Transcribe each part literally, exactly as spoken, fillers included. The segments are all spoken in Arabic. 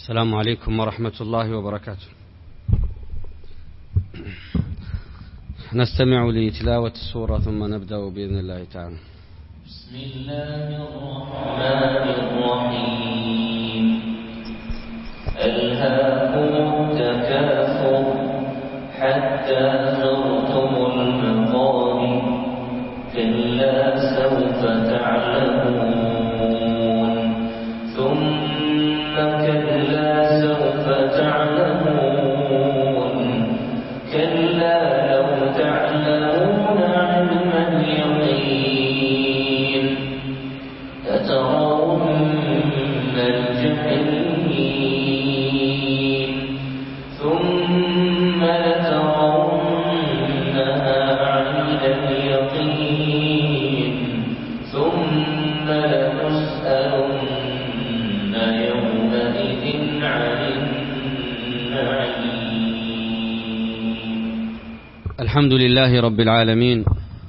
السلام عليكم ورحمة الله وبركاته. نستمع لتلاوة السورة ثم نبدأ بإذن الله تعالى. بسم الله الرحمن الرحيم. ألهاكم التكاثر حتى زرتم المقابر كلا سوف تعلمون ثم كلا سوف تعلمون كلا لو تعلمون علم اليقين لترون الجحيم ثم لترونها عين اليقين ثم لتسألن يومئذ عن النعيم. الحمد لله رب العالمين،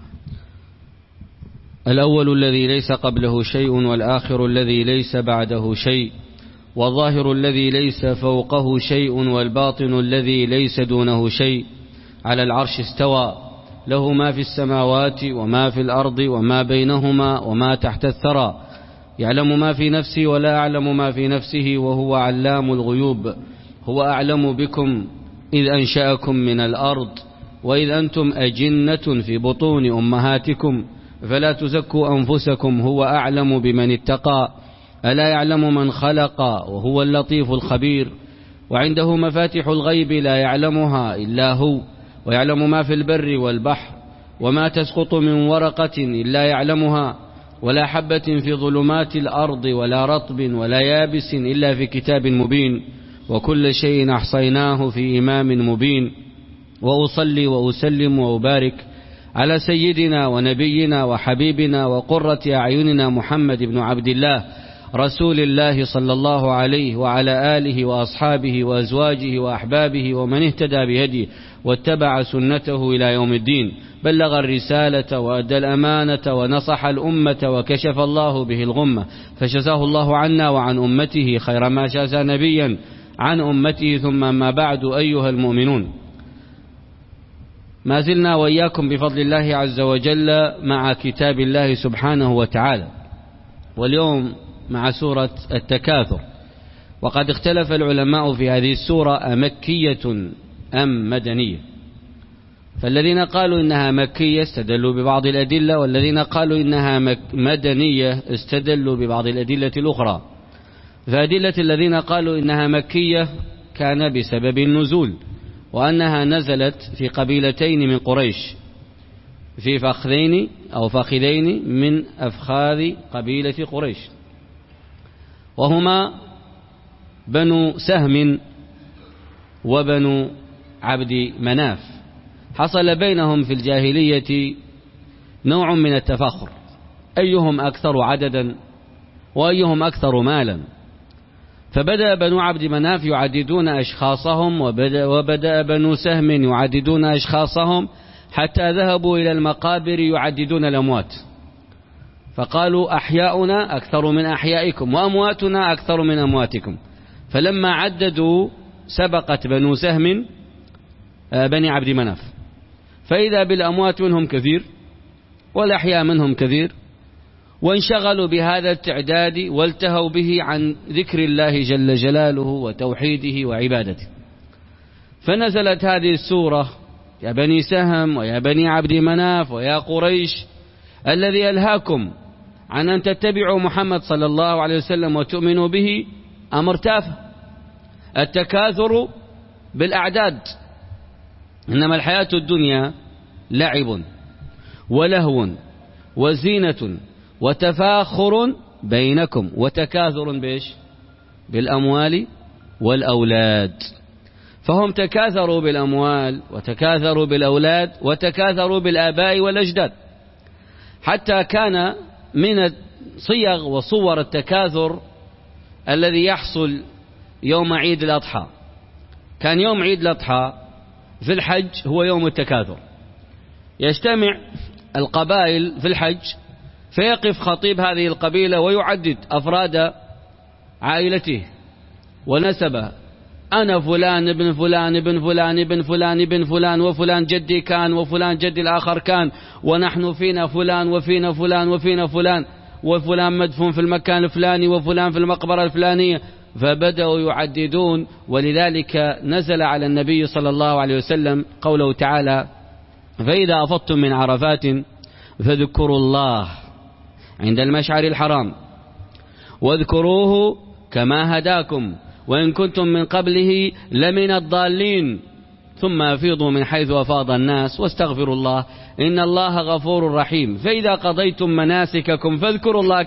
الأول الذي ليس قبله شيء، والآخر الذي ليس بعده شيء، والظاهر الذي ليس فوقه شيء، والباطن الذي ليس دونه شيء. على العرش استوى، له ما في السماوات وما في الأرض وما بينهما وما تحت الثرى، يعلم ما في نفسي ولا أعلم ما في نفسه وهو علام الغيوب. هو أعلم بكم إذ أنشأكم من الأرض وإذ أنتم أجنة في بطون أمهاتكم فلا تزكوا أنفسكم هو أعلم بمن اتقى. ألا يعلم من خلق وهو اللطيف الخبير. وعنده مفاتح الغيب لا يعلمها إلا هو، ويعلم ما في البر والبحر، وما تسقط من ورقة إلا يعلمها، ولا حبة في ظلمات الأرض ولا رطب ولا يابس إلا في كتاب مبين. وكل شيء أحصيناه في إمام مبين. وأصلي وأسلم وأبارك على سيدنا ونبينا وحبيبنا وقرة أعيننا محمد بن عبد الله رسول الله صلى الله عليه وعلى آله وأصحابه وأزواجه وأحبابه ومن اهتدى بهديه واتبع سنته إلى يوم الدين. بلغ الرسالة وأدى الأمانة ونصح الأمة وكشف الله به الغمة، فجزاه الله عنا وعن أمته خير ما جازى نبيا عن أمته. ثم ما بعد، أيها المؤمنون، ما زلنا وإياكم بفضل الله عز وجل مع كتاب الله سبحانه وتعالى، واليوم مع سورة التكاثر. وقد اختلف العلماء في هذه السورة أمكية أم مدنية، فالذين قالوا إنها مكية استدلوا ببعض الأدلة، والذين قالوا إنها مدنية استدلوا ببعض الأدلة الأخرى. فأدلة الذين قالوا إنها مكية كان بسبب النزول، وأنها نزلت في قبيلتين من قريش، في فخذين أو فخذين من أفخاذ قبيلة قريش، وهما بنو سهم وبنو عبد مناف. حصل بينهم في الجاهلية نوع من التفاخر، أيهم أكثر عددا وأيهم أكثر مالا. فبدأ بنو عبد مناف يعددون أشخاصهم، وبدأ, وبدأ بنو سهم يعددون أشخاصهم، حتى ذهبوا إلى المقابر يعددون الأموات، فقالوا أحياؤنا أكثر من أحيائكم وأمواتنا أكثر من أمواتكم. فلما عددوا سبقت بنو سهم بني عبد مناف، فإذا بالأموات منهم كثير والأحياء منهم كثير، وانشغلوا بهذا التعداد والتهوا به عن ذكر الله جل جلاله وتوحيده وعبادته. فنزلت هذه السورة: يا بني سهم ويا بني عبد مناف ويا قريش، الذي ألهاكم عن أن تتبعوا محمد صلى الله عليه وسلم وتؤمنوا به أمر تافه. التكاثر بالأعداد، إنما الحياة الدنيا لعب ولهو وزينة وتفاخر بينكم وتكاثر بإيش؟ بالأموال والأولاد. فهم تكاثروا بالأموال وتكاثروا بالأولاد وتكاثروا بالآباء والأجداد، حتى كان من صيغ وصور التكاثر الذي يحصل يوم عيد الأضحى. كان يوم عيد الأضحى في الحج هو يوم التكاثر، يجتمع القبائل في الحج فيقف خطيب هذه القبيلة ويعدد أفراد عائلته ونسبه، أنا فلان ابن فلان ابن فلان ابن فلان ابن فلان وفلان جدي كان وفلان جدي الآخر كان، ونحن فينا فلان وفينا فلان وفينا فلان، وفلان مدفون في المكان الفلاني وفلان في المقبرة الفلانية. فبدأوا يعددون، ولذلك نزل على النبي صلى الله عليه وسلم قوله تعالى: فإذا أفضتم من عرفات فاذكروا الله عند المشعر الحرام واذكروه كما هداكم وإن كنتم من قبله لمن الضالين ثم أفيضوا من حيث أفاض الناس واستغفروا الله إن الله غفور رحيم. فإذا قضيتم مناسككم فاذكروا الله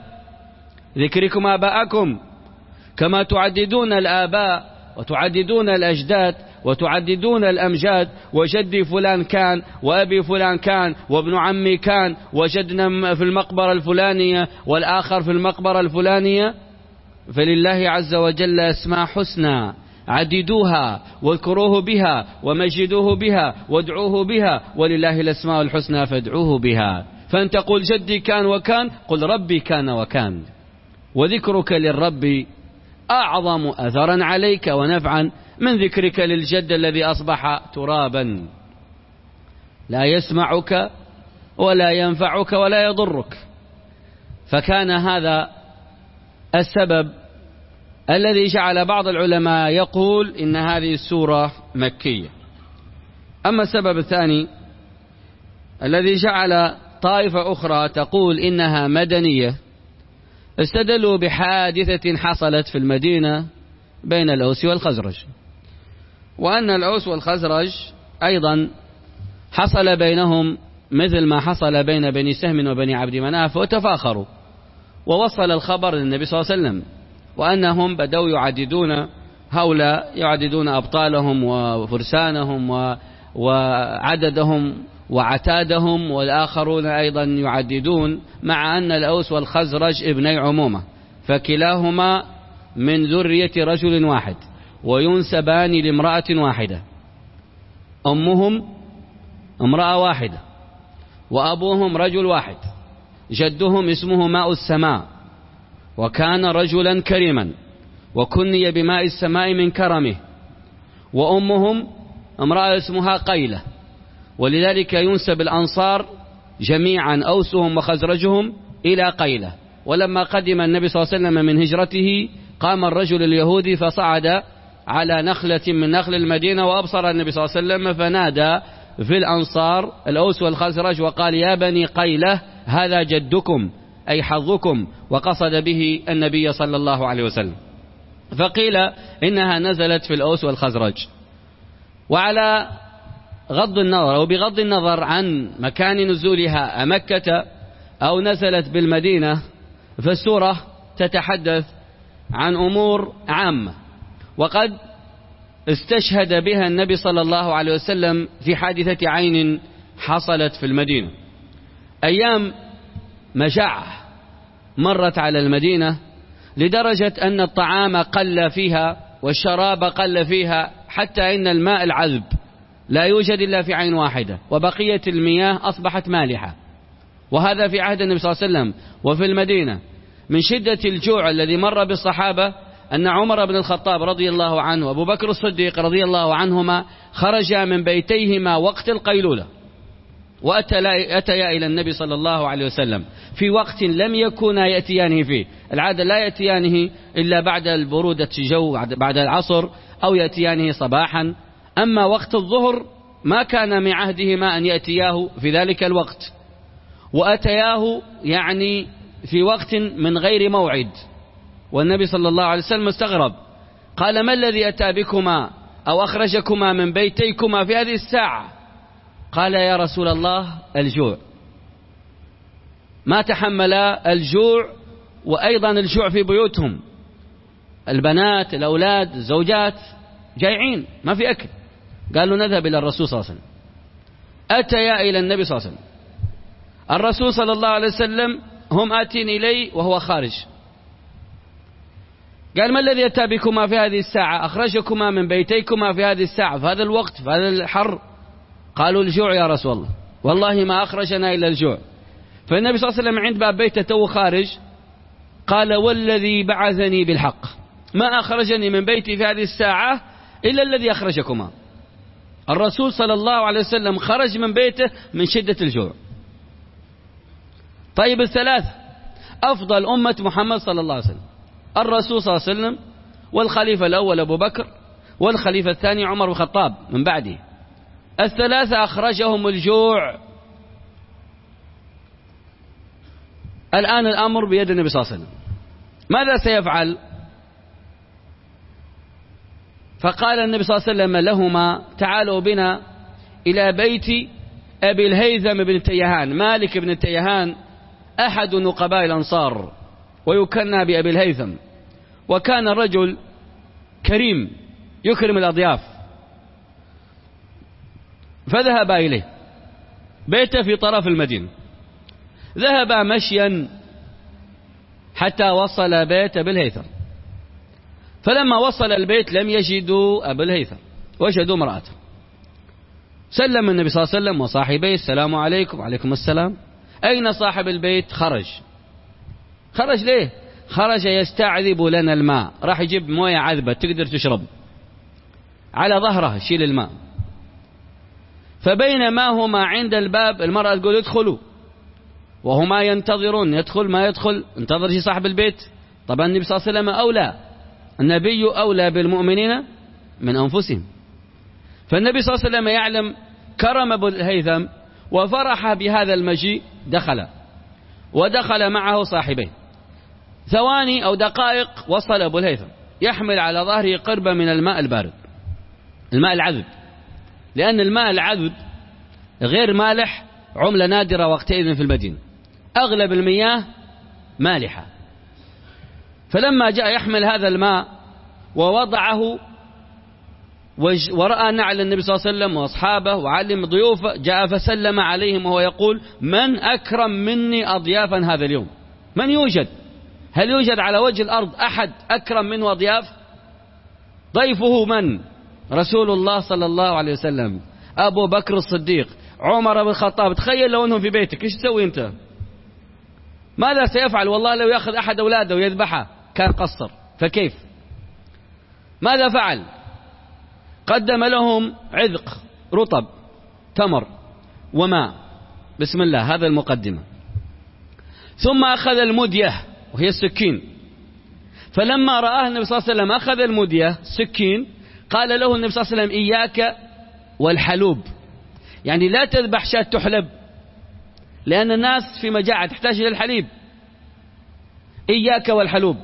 كذكركم آباءكم، كما تعددون الآباء وتعددون الأجداد وتعددون الأمجاد، وجدي فلان كان وأبي فلان كان وابن عمي كان وجدنا في المقبرة الفلانية والآخر في المقبرة الفلانية. فلله عز وجل أسماء حسنى، عددوها واذكروه بها ومجدوه بها وادعوه بها، ولله الأسماء الحسنى فادعوه بها. فأنت قل جدي كان وكان، قل ربي كان وكان. وذكرك للرب أعظم أثرا عليك ونفعا من ذكرك للجد الذي أصبح ترابا لا يسمعك ولا ينفعك ولا يضرك. فكان هذا السبب الذي جعل بعض العلماء يقول إن هذه السورة مكية. أما السبب الثاني الذي جعل طائفة أخرى تقول إنها مدنية، استدلوا بحادثة حصلت في المدينة بين الأوس والخزرج، وأن الأوس والخزرج أيضا حصل بينهم مثل ما حصل بين بني سهم وبني عبد مناف، وتفاخروا، ووصل الخبر للنبي صلى الله عليه وسلم، وأنهم بدأوا يعددون، هؤلاء يعددون أبطالهم وفرسانهم وعددهم وعتادهم، والآخرون أيضا يعددون، مع أن الأوس والخزرج ابني عمومة، فكلاهما من ذرية رجل واحد وينسبان لامرأة واحدة، أمهم امرأة واحدة وأبوهم رجل واحد، جدهم اسمه ماء السماء وكان رجلا كريما وكني بماء السماء من كرمه، وأمهم امرأة اسمها قيلة، ولذلك ينسب الأنصار جميعا أوسهم وخزرجهم إلى قيلة. ولما قدم النبي صلى الله عليه وسلم من هجرته قام الرجل اليهودي فصعد على نخلة من نخل المدينة وأبصر النبي صلى الله عليه وسلم، فنادى في الأنصار الأوس والخزرج وقال: يا بني قيلة هذا جدكم أي حظكم، وقصد به النبي صلى الله عليه وسلم. فقيل إنها نزلت في الأوس والخزرج. وعلى غض النظر أو بغض النظر عن مكان نزولها أمكة أو نزلت بالمدينة، فالسورة تتحدث عن أمور عامة، وقد استشهد بها النبي صلى الله عليه وسلم في حادثة عين حصلت في المدينة. أيام مجاعة مرت على المدينة لدرجة أن الطعام قل فيها والشراب قل فيها، حتى إن الماء العذب لا يوجد إلا في عين واحدة، وبقية المياه أصبحت مالحة. وهذا في عهد النبي صلى الله عليه وسلم. وفي المدينة من شدة الجوع الذي مر بالصحابة أن عمر بن الخطاب رضي الله عنه وأبو بكر الصديق رضي الله عنهما خرجا من بيتيهما وقت القيلولة وأتيا إلى النبي صلى الله عليه وسلم في وقت لم يكونا يأتيانه فيه. العادة لا يأتيانه إلا بعد البرودة الجو بعد العصر، أو يأتيانه صباحا. أما وقت الظهر ما كان من عهدهما أن يأتياه في ذلك الوقت، وأتياه يعني في وقت من غير موعد. والنبي صلى الله عليه وسلم استغرب، قال: ما الذي أتى بكما أو أخرجكما من بيتيكما في هذه الساعة؟ قال: يا رسول الله الجوع. ما تحملا الجوع، وأيضا الجوع في بيوتهم، البنات الأولاد الزوجات جائعين ما في أكل. قالوا: نذهب إلى الرسول صلى الله عليه وسلم. أتيا إلى النبي صلى الله عليه وسلم. الرسول صلى الله عليه وسلم هم آتين إليه وهو خارج. قال: ما الذي أتى بكما في هذه الساعة؟ أخرجكما من بيتيكما في هذه الساعة في هذا الوقت في هذا الحر؟ قالوا: الجوع يا رسول الله، والله ما أخرجنا إلا الجوع. فالنبي صلى الله عليه وسلم عند باب بيته تو خارج قال: والذي بعثني بالحق ما أخرجني من بيتي في هذه الساعة إلا الذي أخرجكما. الرسول صلى الله عليه وسلم خرج من بيته من شدة الجوع. طيب الثلاث أفضل أمة محمد صلى الله عليه وسلم، الرسول صلى الله عليه وسلم، والخليفة الأول أبو بكر، والخليفة الثاني عمر بن الخطاب من بعده. الثلاثة أخرجهم الجوع. الآن الأمر بيد النبي صلى الله عليه وسلم، ماذا سيفعل؟ فقال النبي صلى الله عليه وسلم لهما: تعالوا بنا إلى بيت أبي الهيثم بن تيهان. مالك بن تيهان أحد نقباء الأنصار ويكنى بأبي الهيثم، وكان رجل كريم يكرم الأضياف. فذهب إليه، بيته في طرف المدينة. ذهب مشيا حتى وصل بيت أبي الهيثم. فلما وصل البيت لم يجدوا أبا الهيثم، وجدوا امرأته. سلم النبي صلى الله عليه وسلم وصاحبيه: السلام عليكم. وعليكم السلام. أين صاحب البيت؟ خرج. خرج ليه؟ خرج يستعذب لنا الماء، راح يجيب موية عذبة تقدر تشرب، على ظهره شيل الماء. فبينما هما عند الباب المرأة تقول: ادخلوا، وهما ينتظرون. يدخل ما يدخل، انتظر شي صاحب البيت. طبعا النبي صلى الله عليه وسلم أولى، النبي أولى بالمؤمنين من أنفسهم. فالنبي صلى الله عليه وسلم يعلم كرم أبو الهيثم وفرح بهذا المجيء، دخل ودخل معه صاحبيه. ثواني أو دقائق وصل أبو الهيثم يحمل على ظهره قربة من الماء البارد، الماء العذب، لأن الماء العذب غير مالح عملة نادرة وقتئذ في المدينة، أغلب المياه مالحة. فلما جاء يحمل هذا الماء ووضعه ورأى نعل النبي صلى الله عليه وسلم وأصحابه وعلم ضيوفه، جاء فسلم عليهم وهو يقول: من أكرم مني أضيافا هذا اليوم؟ من يوجد؟ هل يوجد على وجه الأرض أحد أكرم منه أضياف؟ ضيفه من؟ رسول الله صلى الله عليه وسلم، أبو بكر الصديق، عمر بن الخطاب. تخيل لو أنهم في بيتك، إيش تسوي أنت؟ ماذا سيفعل؟ والله لو يأخذ أحد أولاده ويذبحه كان قصر، فكيف؟ ماذا فعل؟ قدم لهم عذق رطب، تمر وماء. بسم الله، هذا المقدمة. ثم أخذ المدية وهي السكين. فلما رآه النبي صلى الله عليه وسلم أخذ المدية سكين، قال له النبي صلى الله عليه وسلم: إياك والحلوب، يعني لا تذبح شاة تحلب، لأن الناس في مجاعة تحتاج إلى الحليب. إياك والحلوب.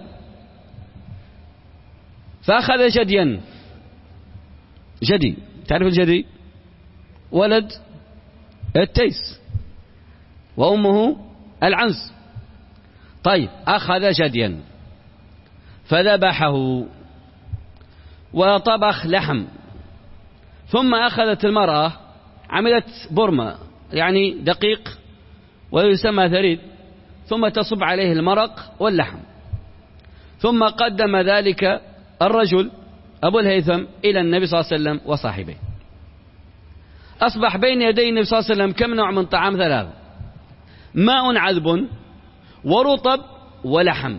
فأخذ جديا، جدي، تعرف الجدي؟ ولد التيس وأمه العنز. طيب، أخذ جديا فذبحه وطبخ لحم. ثم أخذت المرأة عملت برمة، يعني دقيق ويسمى ثريد، ثم تصب عليه المرق واللحم. ثم قدم ذلك الرجل أبو الهيثم إلى النبي صلى الله عليه وسلم وصاحبه. أصبح بين يدي النبي صلى الله عليه وسلم كم نوع من طعام؟ ثلاثة: ماء عذب ورطب ولحم.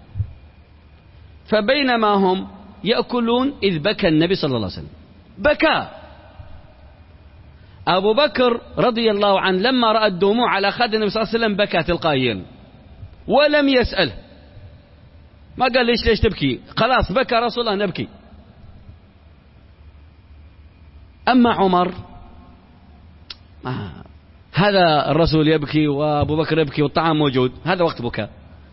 فبينما هم يأكلون إذ بكى النبي صلى الله عليه وسلم، بكى أبو بكر رضي الله عنه لما رأى الدموع على خد النبي صلى الله عليه وسلم بكى تلقائيا ولم يسأل، ما قال ليش ليش تبكي، خلاص بكى رسول الله نبكي. أما عمر آه. هذا الرسول يبكي وأبو بكر يبكي والطعام موجود، هذا وقت بكاء.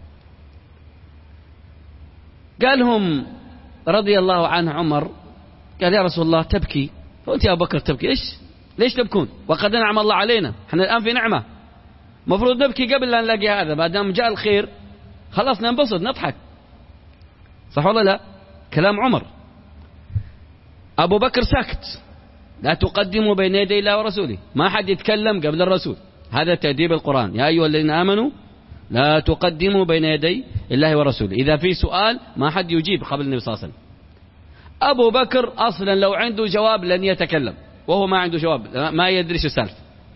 قال لهم رضي الله عنه عمر، قال: يا رسول الله تبكي، وأنت يا أبو بكر تبكي، إيش ليش تبكون وقد نعم الله علينا، احنا الآن في نعمة، مفروض نبكي قبل أن نلاقي هذا، بعد ما جاء الخير خلاص ننبسط نضحك، صح ولا لا؟ كلام عمر. أبو بكر ساكت، لا تقدموا بين يدي الله ورسوله، ما حد يتكلم قبل الرسول، هذا تأديب القرآن: يا أيها الذين آمنوا لا تقدموا بين يدي الله ورسوله. إذا في سؤال ما حد يجيب قبل النبي صلى الله عليه وسلم. أبو بكر أصلا لو عنده جواب لن يتكلم، وهو ما عنده جواب، ما يدري شو السالفة.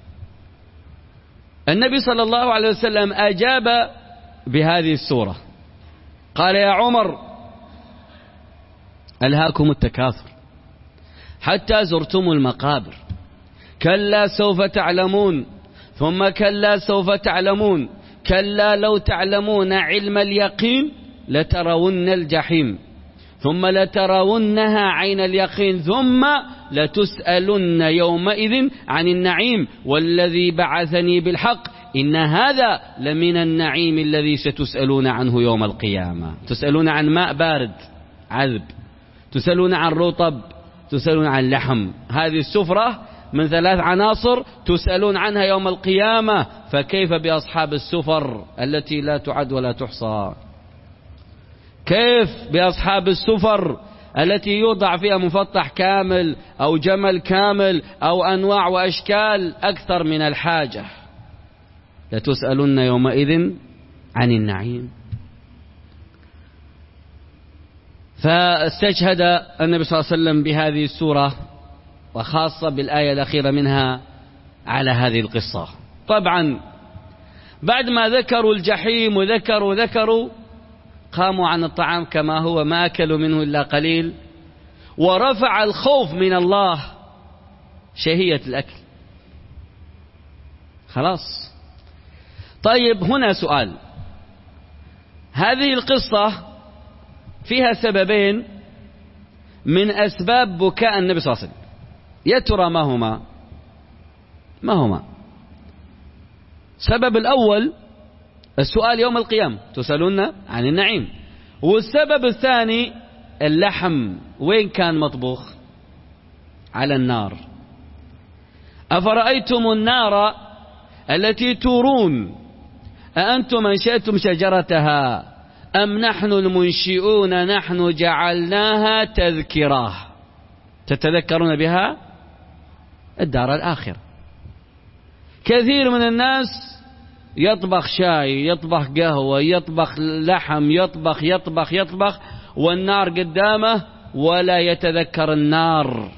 النبي صلى الله عليه وسلم أجاب بهذه السورة، قال: يا عمر ألهاكم التكاثر حتى زرتم المقابر كلا سوف تعلمون ثم كلا سوف تعلمون كلا لو تعلمون علم اليقين لترون الجحيم ثم لترونها عين اليقين ثم لتسألن يومئذ عن النعيم والذي بعثني بالحق إن هذا لمن النعيم الذي ستسألون عنه يوم القيامة. تسألون عن ماء بارد عذب، تسألون عن رطب، تسألون عن لحم. هذه السفرة من ثلاث عناصر تسألون عنها يوم القيامة، فكيف بأصحاب السفر التي لا تعد ولا تحصى؟ كيف بأصحاب السفر التي يوضع فيها مفطح كامل أو جمل كامل أو أنواع وأشكال أكثر من الحاجة؟ لتسألن يومئذ عن النعيم. فاستشهد النبي صلى الله عليه وسلم بهذه السورة وخاصة بالآية الأخيرة منها على هذه القصة. طبعا بعد ما ذكروا الجحيم وذكروا ذكروا قاموا عن الطعام كما هو، ما أكلوا منه إلا قليل، ورفع الخوف من الله شهية الأكل. خلاص. طيب هنا سؤال، هذه القصة فيها سببين من أسباب بكاء النبي صلى الله عليه وسلم، يا ترى ما هما؟ ما هما؟ السبب الأول السؤال يوم القيامة تسألون عن النعيم، والسبب الثاني اللحم وين كان مطبوخ؟ على النار. أفرأيتم النار التي تورون أأنتم أنشأتم شجرتها أم نحن المنشئون نحن جعلناها تذكرة تتذكرون بها الدار الآخرة. كثير من الناس يطبخ شاي، يطبخ قهوة، يطبخ لحم، يطبخ يطبخ يطبخ والنار قدامه ولا يتذكر النار.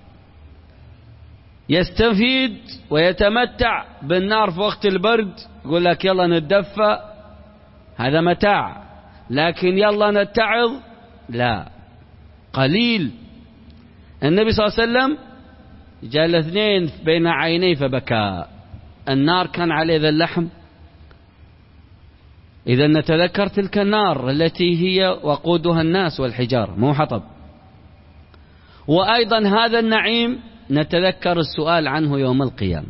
يستفيد ويتمتع بالنار في وقت البرد، يقول لك يلا نتدفى، هذا متاع، لكن يلا نتعظ لا، قليل. النبي صلى الله عليه وسلم جاء الاثنين بين عينيه فبكى. النار كان عليه ذا اللحم. إذا نتذكر تلك النار التي هي وقودها الناس والحجار، مو حطب. وأيضا هذا النعيم نتذكر السؤال عنه يوم القيامة.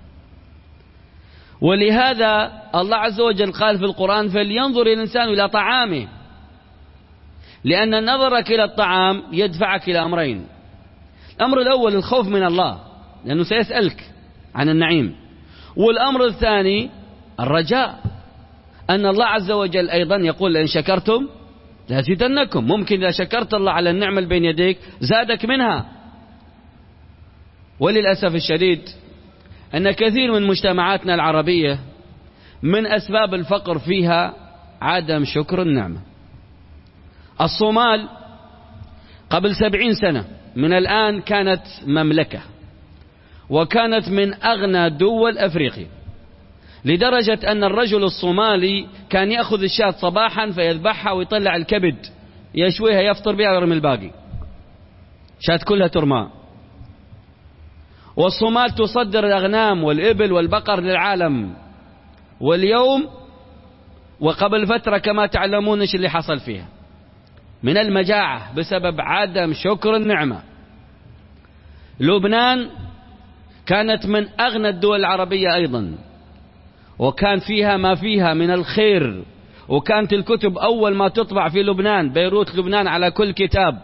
ولهذا الله عز وجل قال في القرآن فلينظر الإنسان إلى طعامه، لأن نظرك إلى الطعام يدفعك إلى أمرين. الأمر الأول الخوف من الله لأنه سيسألك عن النعيم، والأمر الثاني الرجاء أن الله عز وجل أيضا يقول لئن شكرتم لأزيدنكم. ممكن إذا شكرت الله على النعمة اللي بين يديك زادك منها. وللأسف الشديد أن كثير من مجتمعاتنا العربية من أسباب الفقر فيها عدم شكر النعمة. الصومال قبل سبعين سنة من الآن كانت مملكة، وكانت من أغنى دول أفريقيا، لدرجة أن الرجل الصومالي كان يأخذ الشاة صباحا فيذبحها ويطلع الكبد يشويها يفطر بها ويرمي الباقي، شاة كلها ترمى. والصومال تصدر الأغنام والإبل والبقر للعالم. واليوم وقبل فترة كما تعلمون ايش اللي حصل فيها من المجاعة بسبب عدم شكر النعمة. لبنان كانت من أغنى الدول العربية أيضا، وكان فيها ما فيها من الخير، وكانت الكتب أول ما تطبع في لبنان، بيروت لبنان على كل كتاب.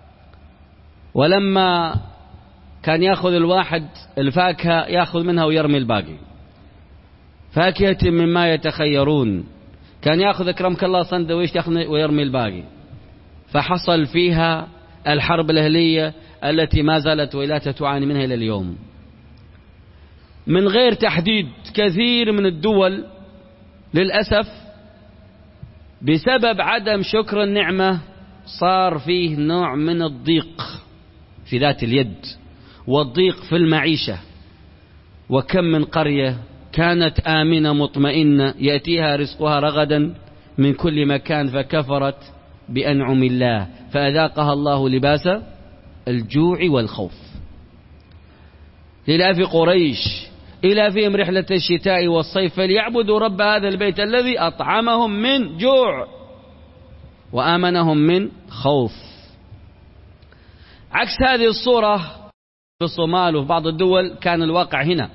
ولما كان يأخذ الواحد الفاكهة يأخذ منها ويرمي الباقي، فاكهة مما يتخيرون، كان يأخذ أكرمك الله سندويش ويرمي الباقي. فحصل فيها الحرب الأهلية التي ما زالت ولايتها تعاني منها إلى اليوم. من غير تحديد كثير من الدول للأسف بسبب عدم شكر النعمة صار فيه نوع من الضيق في ذات اليد والضيق في المعيشة. وكم من قرية كانت آمنة مطمئنة يأتيها رزقها رغدا من كل مكان فكفرت بأنعم الله فأذاقها الله لباس الجوع والخوف. لإلاف قريش إلافهم رحلة الشتاء والصيف فليعبدوا رب هذا البيت الذي أطعمهم من جوع وآمنهم من خوف. عكس هذه الصورة في الصومال وفي بعض الدول كان الواقع هنا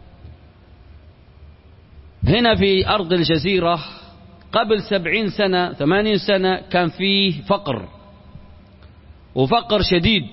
هنا في أرض الجزيرة قبل سبعين سنة ثمانين سنة كان فيه فقر وفقر شديد.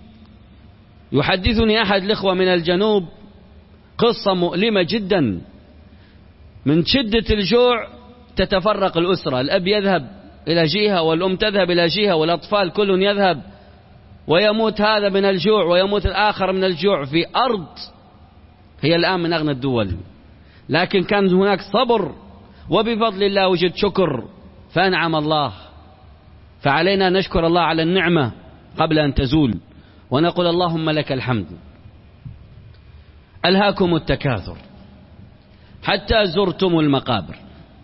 يحدثني أحد الإخوة من الجنوب قصة مؤلمة جدا. من شدة الجوع تتفرق الأسرة، الأب يذهب إلى جهة والأم تذهب إلى جهة والأطفال كل يذهب ويموت هذا من الجوع ويموت الآخر من الجوع في أرض هي الآن من أغنى الدول. لكن كان هناك صبر وبفضل الله وجد شكر فأنعم الله. فعلينا نشكر الله على النعمة قبل أن تزول ونقول اللهم لك الحمد. ألهاكم التكاثر حتى زرتم المقابر.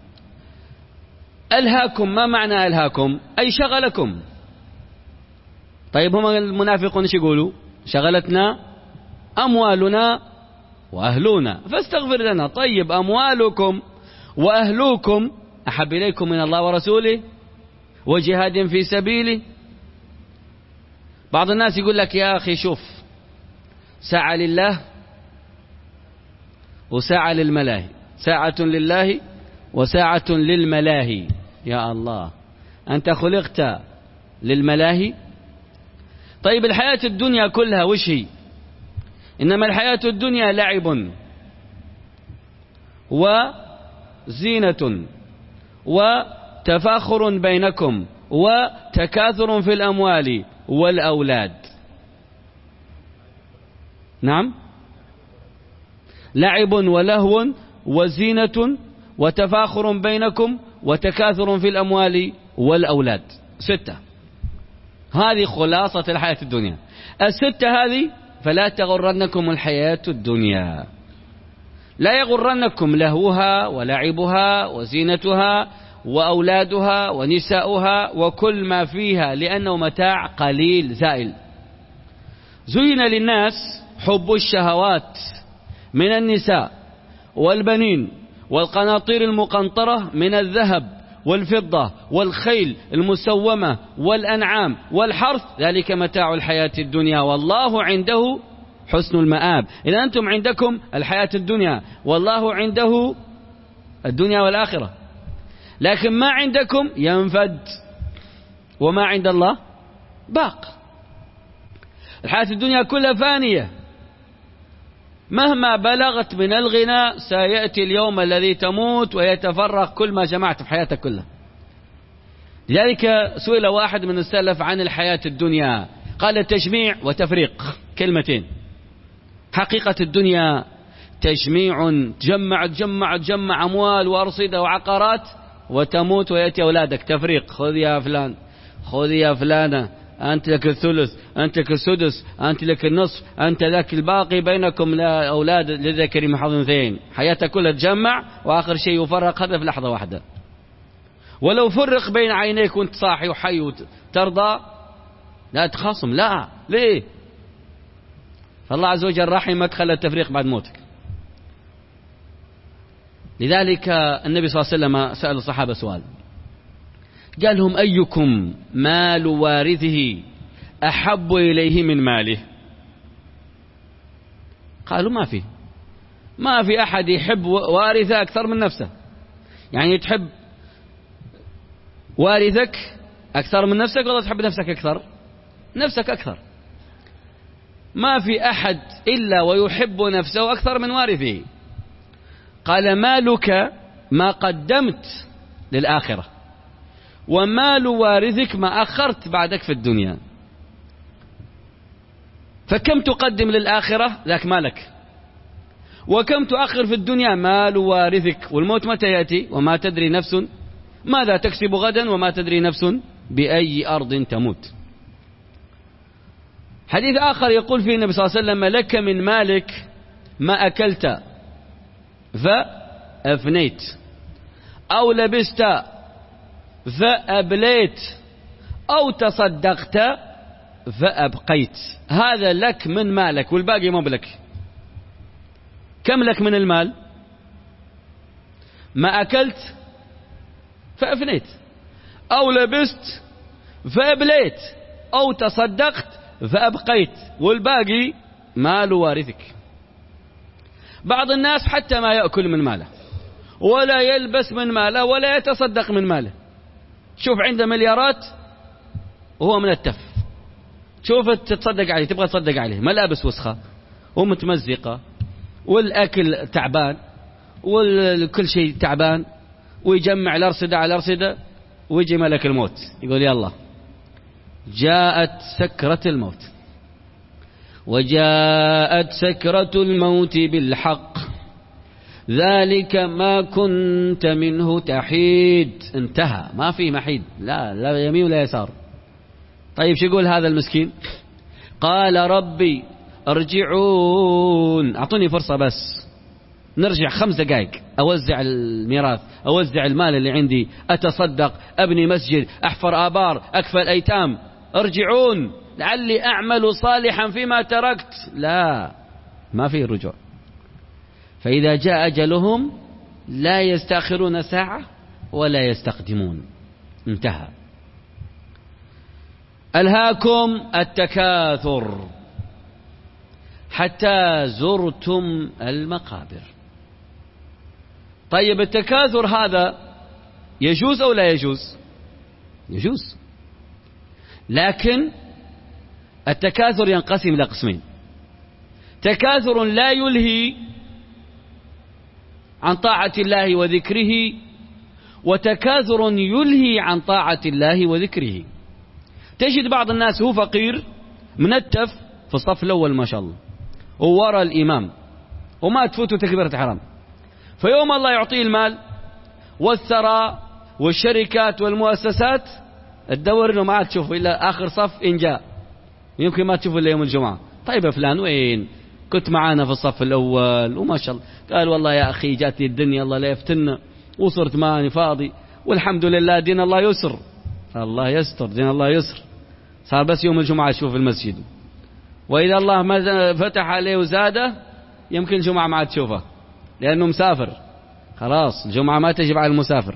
ألهاكم ما معنى ألهاكم؟ أي شغلكم. طيب هم المنافقون ايش يقولوا؟ شغلتنا أموالنا وأهلنا فاستغفر لنا. طيب أموالكم وأهلوكم أحب إليكم من الله ورسوله وجهاد في سبيله. بعض الناس يقول لك يا أخي شوف ساعة لله وساعة للملاهي، ساعة لله وساعة للملاهي. يا الله أنت خلقت للملاهي؟ طيب الحياة الدنيا كلها وش هي؟ إنما الحياة الدنيا لعب وزينة وتفاخر بينكم وتكاثر في الأموال والأولاد. نعم، لعب ولهو وزينة وتفاخر بينكم وتكاثر في الأموال والأولاد. ستة، هذه خلاصة الحياة الدنيا. الستة هذه فلا تغرنكم الحياة الدنيا، لا يغرنكم لهوها ولعبها وزينتها وأولادها ونساؤها وكل ما فيها لأنه متاع قليل زائل. زين للناس حب الشهوات من النساء والبنين والقناطير المقنطرة من الذهب والفضة والخيل المسومة والأنعام والحرث ذلك متاع الحياة الدنيا والله عنده حسن المآب. إذا أنتم عندكم الحياة الدنيا والله عنده الدنيا والآخرة، لكن ما عندكم ينفد وما عند الله باق. الحياة الدنيا كلها فانية، مهما بلغت من الغنى سيأتي اليوم الذي تموت ويتفرق كل ما جمعت في حياتك كلها. لذلك سئل واحد من السلف عن الحياة الدنيا قال تجميع وتفريق، كلمتين. حقيقة الدنيا تجميع، تجمع تجمع تجمع أموال وأرصدة وعقارات وتموت ويأتي أولادك تفريق. خذ يا فلان، خذ يا فلانة، أنت لك الثلث، أنت لك السدس، أنت لك النصف، أنت لك الباقي، بينكم لا أولاد للذكر مثل حظ الأنثيين. حياتك كلها تجمع وآخر شيء يفرق هذا في لحظة واحدة. ولو فرق بين عينيك وانت صاحي وحي وترضى لا تخاصم، لا ليه؟ فالله عز وجل رحمك خلى التفريق بعد موتك. لذلك النبي صلى الله عليه وسلم سأل الصحابة سؤال قال لهم أيكم مال وارثه أحب إليه من ماله؟ قالوا ما في ما في أحد يحب وارثه أكثر من نفسه. يعني تحب وارثك أكثر من نفسك ولا تحب نفسك أكثر؟ نفسك أكثر. ما في أحد إلا ويحب نفسه أكثر من وارثه. قال مالك ما قدمت للآخرة ومال وارثك ما أخرت بعدك في الدنيا. فكم تقدم للآخرة ذاك مالك، وكم تؤخر في الدنيا مال وارثك. والموت متى يأتي وما تدري نفس ماذا تكسب غدا وما تدري نفس بأي أرض تموت. حديث آخر يقول فيه النبي صلى الله عليه وسلم لك من مالك ما أكلت فأفنيت أو لبست فأبليت أو تصدقت فأبقيت، هذا لك من مالك والباقي مو بلك. كم لك من المال؟ ما أكلت فأفنيت، أو لبست فأبليت، أو تصدقت فأبقيت، والباقي مال وارثك. بعض الناس حتى ما يأكل من ماله ولا يلبس من ماله ولا يتصدق من ماله. شوف عنده مليارات وهو من التف، شوف تتصدق عليه، تبغى تصدق عليه، ملابس وسخة ومتمزقة والأكل تعبان وكل شيء تعبان، ويجمع الأرصدة على الأرصدة، ويجي ملك الموت يقول يلا جاءت سكرة الموت، وجاءت سكرة الموت بالحق ذلك ما كنت منه تحيد. انتهى، ما في محيد، لا لا يمين ولا يسار. طيب شو يقول هذا المسكين؟ قال ربي ارجعون، أعطوني فرصة بس نرجع خمس دقائق، أوزع الميراث، أوزع المال اللي عندي، أتصدق، أبني مسجد، أحفر آبار، أكفل أيتام، ارجعون لعلي أعمل صالحا فيما تركت. لا، ما في رجوع. فإذا جاء أجلهم لا يستأخرون ساعة ولا يستقدمون. انتهى. ألهاكم التكاثر حتى زرتم المقابر. طيب التكاثر هذا يجوز أو لا يجوز؟ يجوز، لكن التكاثر ينقسم إلى قسمين: تكاثر لا يلهي عن طاعة الله وذكره، وتكاثر يلهي عن طاعة الله وذكره. تجد بعض الناس هو فقير منتف في الصف الأول ما شاء الله وورا الإمام وما تفوته تكبيرة حرام، فيوم الله يعطيه المال والثراء والشركات والمؤسسات تدور انه ما عاد تشوفه الا اخر صف ان جاء، يمكن ما تشوفه الا يوم الجمعة. طيب يا فلان وين كنت معانا في الصف الأول وما شاء الله؟ قال والله يا أخي جاتني الدنيا الله لا يفتنا وصرت ماني فاضي، والحمد لله دين الله يسر. الله يستر، دين الله يسر، صار بس يوم الجمعة يشوف المسجد، وإذا الله ما فتح عليه وزاده يمكن الجمعة ما عاد تشوفه لأنه مسافر، خلاص الجمعة ما تجب على المسافر،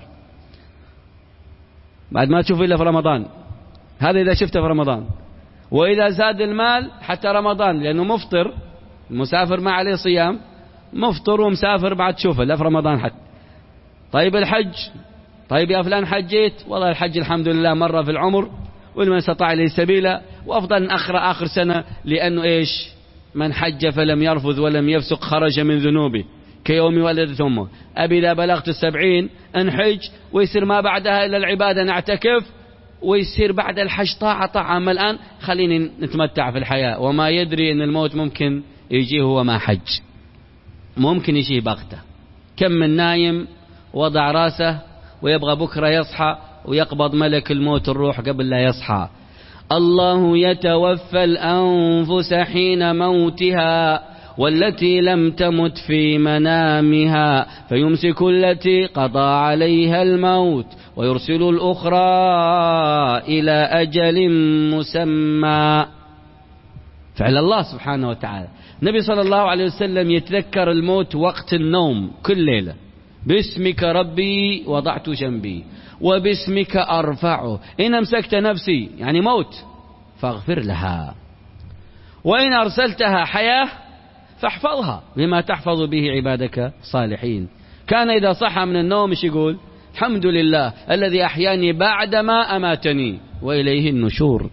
بعد ما تشوفه إلا في رمضان. هذا إذا شفته في رمضان. وإذا زاد المال حتى رمضان لأنه مفطر، المسافر ما عليه صيام، مفطر ومسافر بعد تشوفه لا في رمضان حتى. طيب الحج، طيب يا فلان حجيت؟ والله الحج الحمد لله مرة في العمر ولمن استطاع إليه سبيلا، وأفضل نأخر آخر سنة، لأنه إيش؟ من حج فلم يرفث ولم يفسق خرج من ذنوبه كيوم ولدت أمه. أبي إذا بلغت السبعين انحج ويصير ما بعدها إلا العبادة، نعتكف ويصير بعد الحج طاعة طاعة. أما الآن خليني نتمتع في الحياة، وما يدري أن الموت ممكن يجيه هو ما حج، ممكن يجيه بغته. كم من نايم وضع راسه ويبغى بكرة يصحى ويقبض ملك الموت الروح قبل لا يصحى. الله يتوفى الأنفس حين موتها والتي لم تمت في منامها فيمسك التي قضى عليها الموت ويرسل الأخرى إلى أجل مسمى. فعل الله سبحانه وتعالى. النبي صلى الله عليه وسلم يتذكر الموت وقت النوم كل ليلة: باسمك ربي وضعت جنبي وباسمك أرفعه، إن أمسكت نفسي يعني موت فاغفر لها، وإن أرسلتها حياة فاحفظها بما تحفظ به عبادك صالحين. كان إذا صحى من النوم مش يقول: الحمد لله الذي أحياني بعدما أماتني وإليه النشور.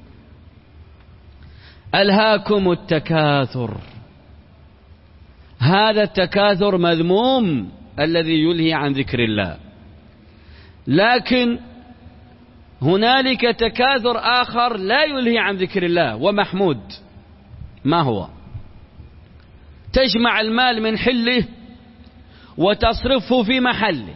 ألهاكم التكاثر، هذا التكاثر مذموم الذي يلهي عن ذكر الله. لكن هنالك تكاثر آخر لا يلهي عن ذكر الله ومحمود. ما هو؟ تجمع المال من حله وتصرفه في محله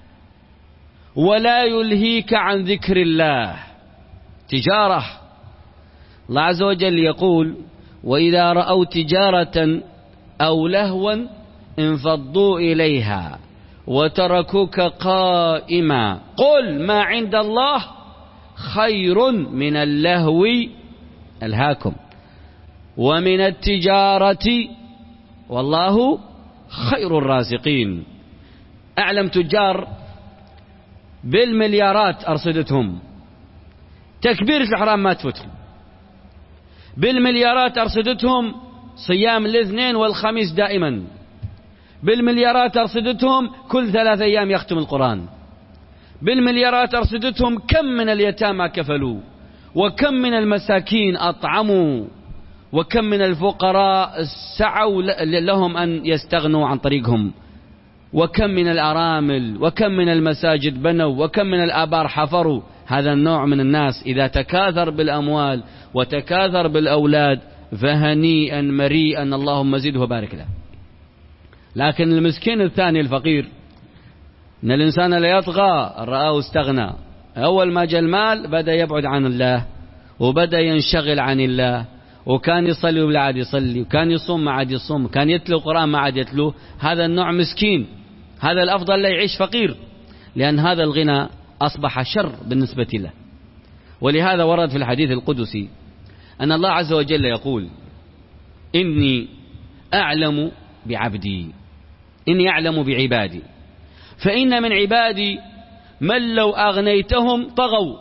ولا يلهيك عن ذكر الله. تجارة، الله عز وجل يقول: وإذا رأوا تجارة أو لهوا انفضوا إليها وتركوك قائما قل ما عند الله خير من اللهو ألهاكم ومن التجارة والله خير الرازقين. أعلم تجار بالمليارات أرصدتهم، تكبيرة الإحرام ما تفوتهم، بالمليارات أرصدتهم صيام الاثنين والخميس دائما، بالمليارات أرصدتهم كل ثلاث أيام يختم القرآن، بالمليارات أرصدتهم كم من اليتامى كفلوا، وكم من المساكين أطعموا، وكم من الفقراء سعوا لهم أن يستغنوا عن طريقهم، وكم من الأرامل، وكم من المساجد بنوا، وكم من الآبار حفروا. هذا النوع من الناس إذا تكاثر بالأموال وتكاثر بالأولاد فهنيئا مريئا اللهم زده وبارك له. لكن المسكين الثاني الفقير، إن الإنسان لا يطغى رآه استغنى، أول ما جاء المال بدأ يبعد عن الله وبدأ ينشغل عن الله، وكان يصلي ولا عاد يصلي، وكان يصوم ما عاد يصوم، كان يتلو القرآن ما عاد يتلوه. هذا النوع مسكين، هذا الأفضل لا يعيش فقير، لأن هذا الغنى أصبح شر بالنسبة له. ولهذا ورد في الحديث القدسي أن الله عز وجل يقول: إني أعلم بعبدي، إني أعلم بعبادي، فإن من عبادي من لو أغنيتهم طغوا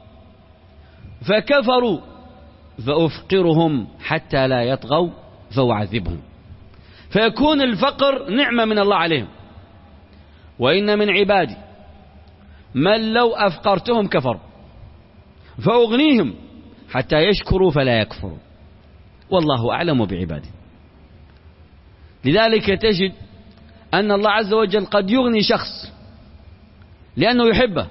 فكفروا فأفقرهم حتى لا يطغوا فأعذبهم. فيكون الفقر نعمة من الله عليهم. وإن من عبادي من لو أفقرتهم كفروا فأغنيهم حتى يشكروا فلا يكفروا، والله أعلم بعباده. لذلك تجد أن الله عز وجل قد يغني شخص لأنه يحبه،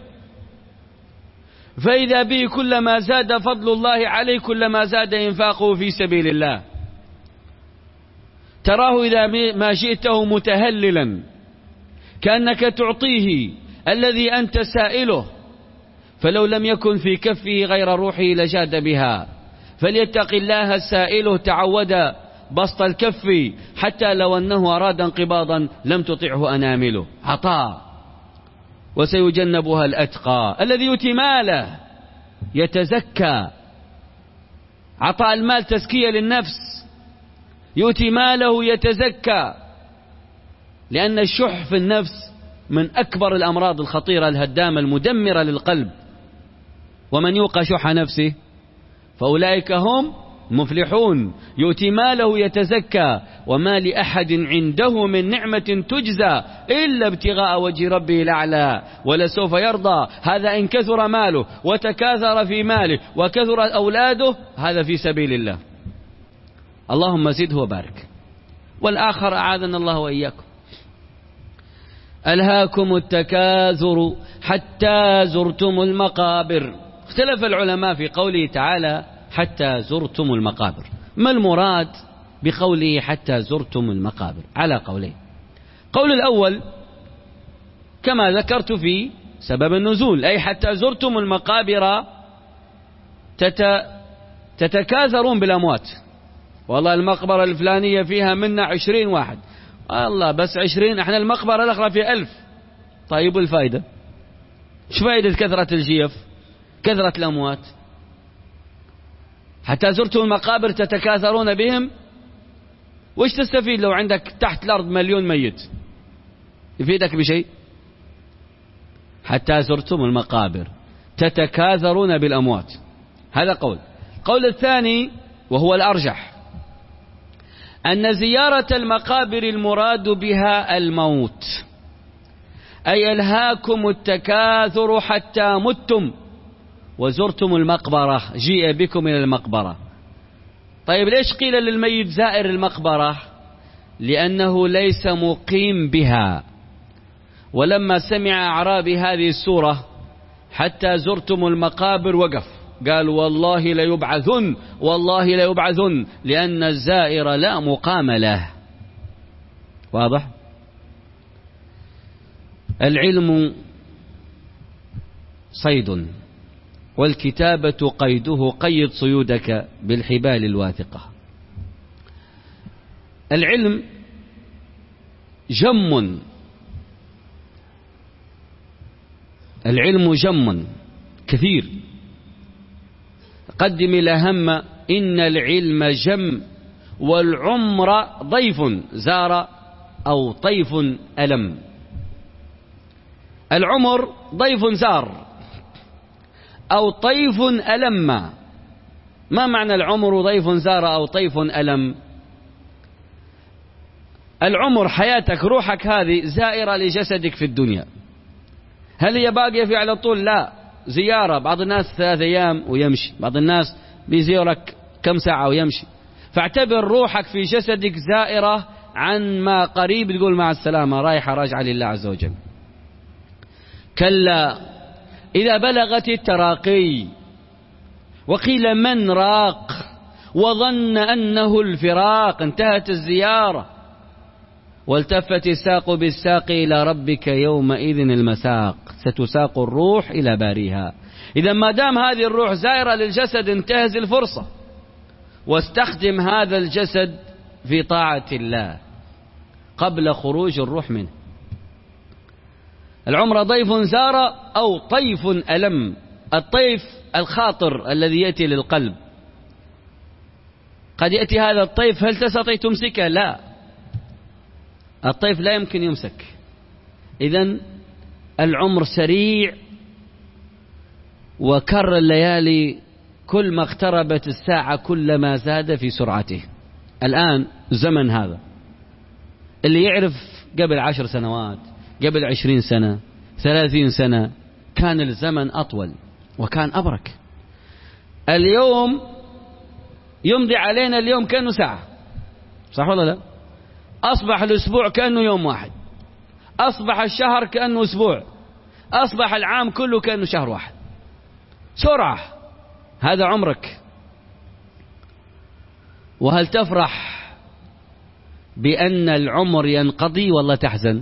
فإذا به كلما زاد فضل الله عليه كلما زاد إنفاقه في سبيل الله. تراه إذا ما جئته متهللا كأنك تعطيه الذي أنت سائله، فلو لم يكن في كفه غير روحه لجاد بها. فليتق الله السائله تعود بسط الكف حتى لو أنه أراد انقباضا لم تطعه أنامله. عطاء. وسيجنبها الأتقى الذي يؤتي ماله يتزكى. عطاء المال تزكية للنفس، يؤتي ماله يتزكى، لأن الشح في النفس من أكبر الأمراض الخطيرة الهدامة المدمرة للقلب. ومن يوق شح نفسه فأولئك هم مفلحون. يؤتي ماله يتزكى، وما لأحد عنده من نعمة تجزى إلا ابتغاء وجه ربه الأعلى ولسوف يرضى. هذا إن كثر ماله وتكاثر في ماله وكثر أولاده، هذا في سبيل الله، اللهم زده وبارك. والآخر أعاذنا الله وإياكم: ألهاكم التكاثر حتى زرتم المقابر. اختلف العلماء في قوله تعالى حتى زرتم المقابر، ما المراد بقوله حتى زرتم المقابر؟ على قولين. قول الأول كما ذكرت في سبب النزول، أي حتى زرتم المقابر تت... تتكاثرون بالأموات. والله المقبرة الفلانية فيها منا عشرين واحد، الله بس عشرين، احنا المقبرة الأخرى في ألف. طيب الفائدة ايش فائدة كثرة الجيف، كثرة الأموات؟ حتى زرتم المقابر تتكاثرون بهم، وش تستفيد لو عندك تحت الأرض مليون ميت؟ يفيدك بشيء؟ حتى زرتم المقابر تتكاثرون بالأموات، هذا قول. قول الثاني وهو الأرجح أن زيارة المقابر المراد بها الموت، أي ألهاكم التكاثر حتى متم وزرتم المقبرة، جيء بكم إلى المقبرة. طيب ليش قيل للميت زائر المقبرة؟ لأنه ليس مقيم بها. ولما سمع أعرابي هذه السورة حتى زرتم المقابر وقف، قال والله لا يبعثن، والله لا يبعثن، لأن الزائر لا مقام له. واضح؟ العلم صيد والكتابة قيده، قيد صيودك بالحبال الواثقة. العلم جم، العلم جم كثير، قدم إلى هم إن العلم جم والعمر ضيف زار أو طيف ألم. العمر ضيف زار أو طيف ألم. ما معنى العمر ضيف زار أو طيف ألم؟ العمر حياتك، روحك هذه زائرة لجسدك في الدنيا. هل هي باقية في على طول؟ لا، زيارة. بعض الناس ثلاث أيام ويمشي، بعض الناس بيزيرك كم ساعة ويمشي. فاعتبر روحك في جسدك زائرة عن ما قريب تقول مع السلامة، رايحة راجعة لله عز وجل. كلا إذا بلغت التراقي وقيل من راق وظن أنه الفراق، انتهت الزيارة. والتفت الساق بالساق إلى ربك يومئذ المساق، ستساق الروح إلى باريها. إذا ما دام هذه الروح زائرة للجسد انتهز الفرصة واستخدم هذا الجسد في طاعة الله قبل خروج الروح منه. العمر ضيف زار أو طيف ألم. الطيف الخاطر الذي يأتي للقلب. قد يأتي هذا الطيف، هل تستطيع تمسكه؟ لا، الطيف لا يمكن يمسك. إذن العمر سريع، وكر الليالي كل ما اقتربت الساعة كلما زاد في سرعته. الآن زمن هذا اللي يعرف قبل عشر سنوات، قبل عشرين سنة، ثلاثين سنة، كان الزمن أطول وكان أبرك. اليوم يمضي علينا اليوم كأنه ساعة، صح ولا لا؟ أصبح الأسبوع كأنه يوم واحد، أصبح الشهر كأنه أسبوع، أصبح العام كله كأنه شهر واحد. سرعة. هذا عمرك. وهل تفرح بأن العمر ينقضي والله تحزن؟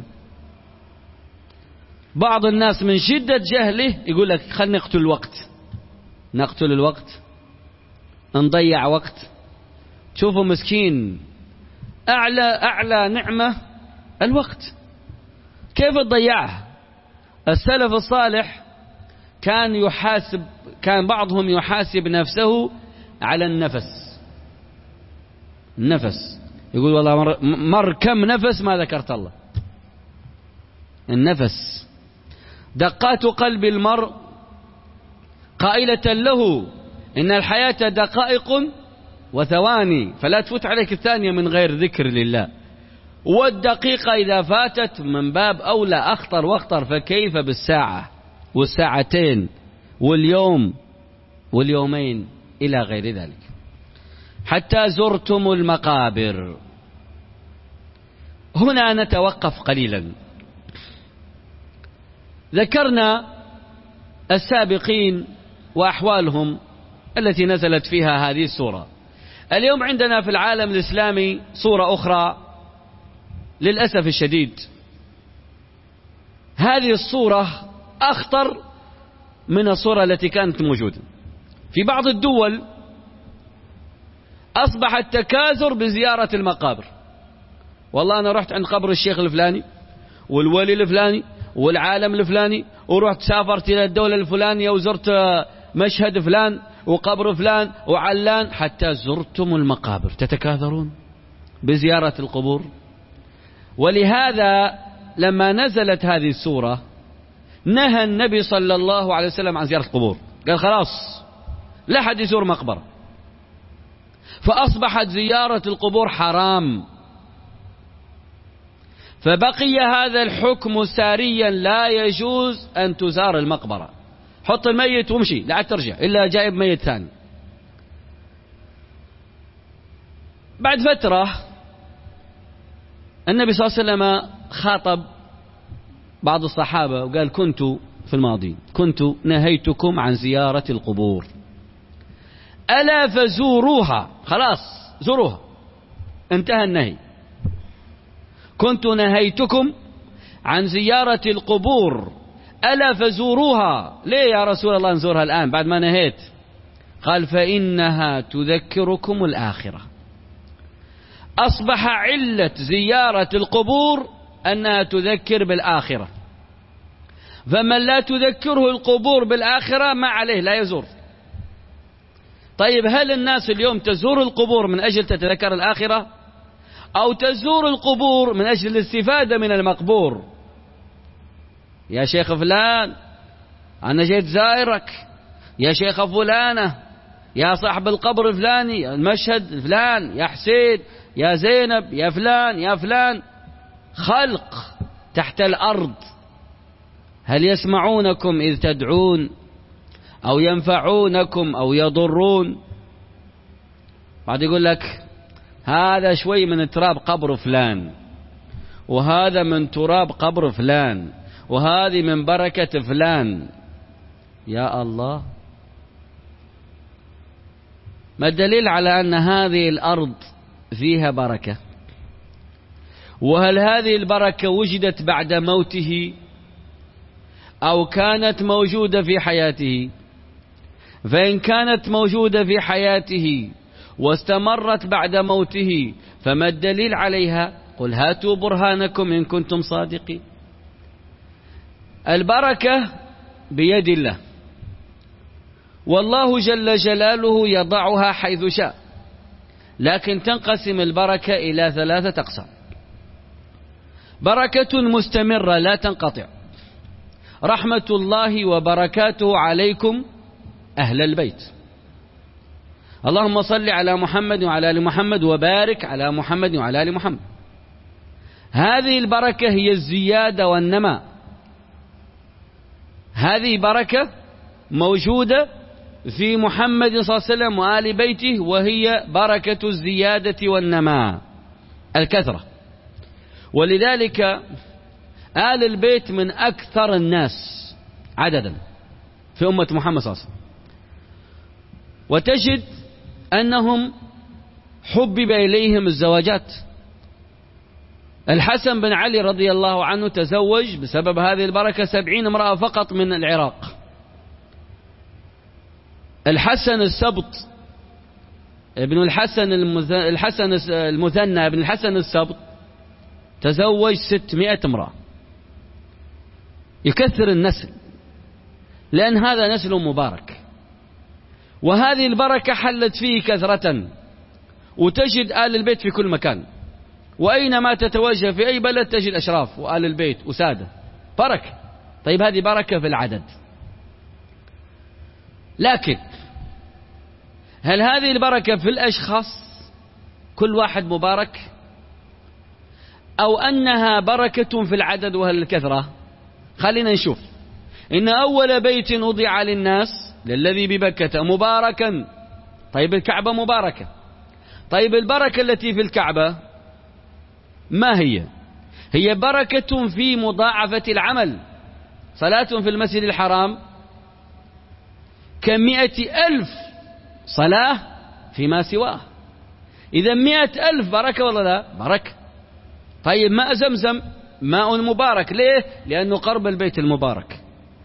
بعض الناس من شدة جهله يقول لك خلنا نقتل الوقت. نقتل الوقت، نضيع وقت. شوفوا مسكين، أعلى أعلى نعمة الوقت، كيف تضيعه؟ السلف الصالح كان يحاسب، كان بعضهم يحاسب نفسه على النفس. النفس يقول والله مر, مر كم نفس ما ذكرت الله. النفس دقات قلب المرء قائلة له إن الحياة دقائق وثواني، فلا تفوت عليك الثانية من غير ذكر لله. والدقيقة إذا فاتت من باب أولى أخطر واخطر، فكيف بالساعة والساعتين واليوم واليومين إلى غير ذلك. حتى زرتم المقابر. هنا نتوقف قليلا. ذكرنا السابقين وأحوالهم التي نزلت فيها هذه السورة. اليوم عندنا في العالم الإسلامي صورة أخرى للأسف الشديد. هذه الصورة أخطر من الصورة التي كانت موجودة في بعض الدول. أصبح التكاثر بزيارة المقابر. والله أنا رحت عند قبر الشيخ الفلاني والولي الفلاني والعالم الفلاني، ورحت سافرت إلى الدولة الفلانية وزرت مشهد فلان وقبر فلان وعلان، حتى زرتم المقابر. تتكاثرون بزيارة القبور. ولهذا لما نزلت هذه السورة نهى النبي صلى الله عليه وسلم عن زيارة القبور، قال خلاص لا حد يزور مقبرة. فأصبحت زيارة القبور حرام، فبقي هذا الحكم ساريا، لا يجوز أن تزار المقبرة. حط الميت وامشي، لا عاد ترجع إلا جايب ميت ثاني. بعد فترة النبي صلى الله عليه وسلم خاطب بعض الصحابة وقال كنت في الماضي كنت نهيتكم عن زيارة القبور ألا فزوروها. خلاص زوروها، انتهى النهي. كنت نهيتكم عن زيارة القبور ألا فزوروها. ليه يا رسول الله نزورها الآن بعد ما نهيت؟ قال فإنها تذكركم الآخرة. أصبح علة زيارة القبور أنها تذكر بالآخرة، فمن لا تذكره القبور بالآخرة ما عليه، لا يزور. طيب هل الناس اليوم تزور القبور من أجل تتذكر الآخرة، أو تزور القبور من أجل الاستفادة من المقبور؟ يا شيخ فلان أنا جيت زائرك، يا شيخ فلانة، يا صاحب القبر فلاني، المشهد فلان، يا حسين، يا زينب، يا فلان، يا فلان. خلق تحت الأرض، هل يسمعونكم إذ تدعون أو ينفعونكم أو يضرون؟ بعد يقول لك هذا شوي من تراب قبر فلان، وهذا من تراب قبر فلان، وهذه من بركة فلان. يا الله، ما الدليل على أن هذه الأرض فيها بركة؟ وهل هذه البركة وجدت بعد موته أو كانت موجودة في حياته؟ فإن كانت موجودة في حياته واستمرت بعد موته فما الدليل عليها؟ قل هاتوا برهانكم إن كنتم صادقين. البركة بيد الله، والله جل جلاله يضعها حيث شاء، لكن تنقسم البركة إلى ثلاثة أقسام: بركة مستمرة لا تنقطع، رحمة الله وبركاته عليكم أهل البيت، اللهم صل على محمد وعلى آل محمد وبارك على محمد وعلى آل محمد. هذه البركة هي الزيادة والنماء، هذه بركة موجودة في محمد صلى الله عليه وسلم وآل بيته، وهي بركة الزيادة والنماء، الكثرة. ولذلك آل البيت من أكثر الناس عددا في أمة محمد صلى الله عليه وسلم، وتجد أنهم حبب إليهم الزواجات. الحسن بن علي رضي الله عنه تزوج بسبب هذه البركة سبعين امرأة فقط من العراق. الحسن السبط ابن الحسن الحسن المثنى ابن الحسن السبط تزوج ستمائة امرأة. يكثر النسل لأن هذا نسل مبارك، وهذه البركة حلت فيه كثرة، وتجد آل البيت في كل مكان، وأينما تتوجه في أي بلد تجد أشراف وآل البيت وسادة، بركة. طيب هذه بركة في العدد، لكن هل هذه البركة في الأشخاص كل واحد مبارك، أو أنها بركة في العدد وهل الكثرة؟ خلينا نشوف. إن أول بيت وضع للناس للذي ببكة مباركا. طيب الكعبة مباركة، طيب البركة التي في الكعبة ما هي؟ هي بركة في مضاعفة العمل. صلاة في المسجد الحرام كمئة ألف صلاة فيما سواه. إذا مئة ألف بركة ولا لا؟ بركة. طيب ماء زمزم ماء مبارك، ليه؟ لأنه قرب البيت المبارك.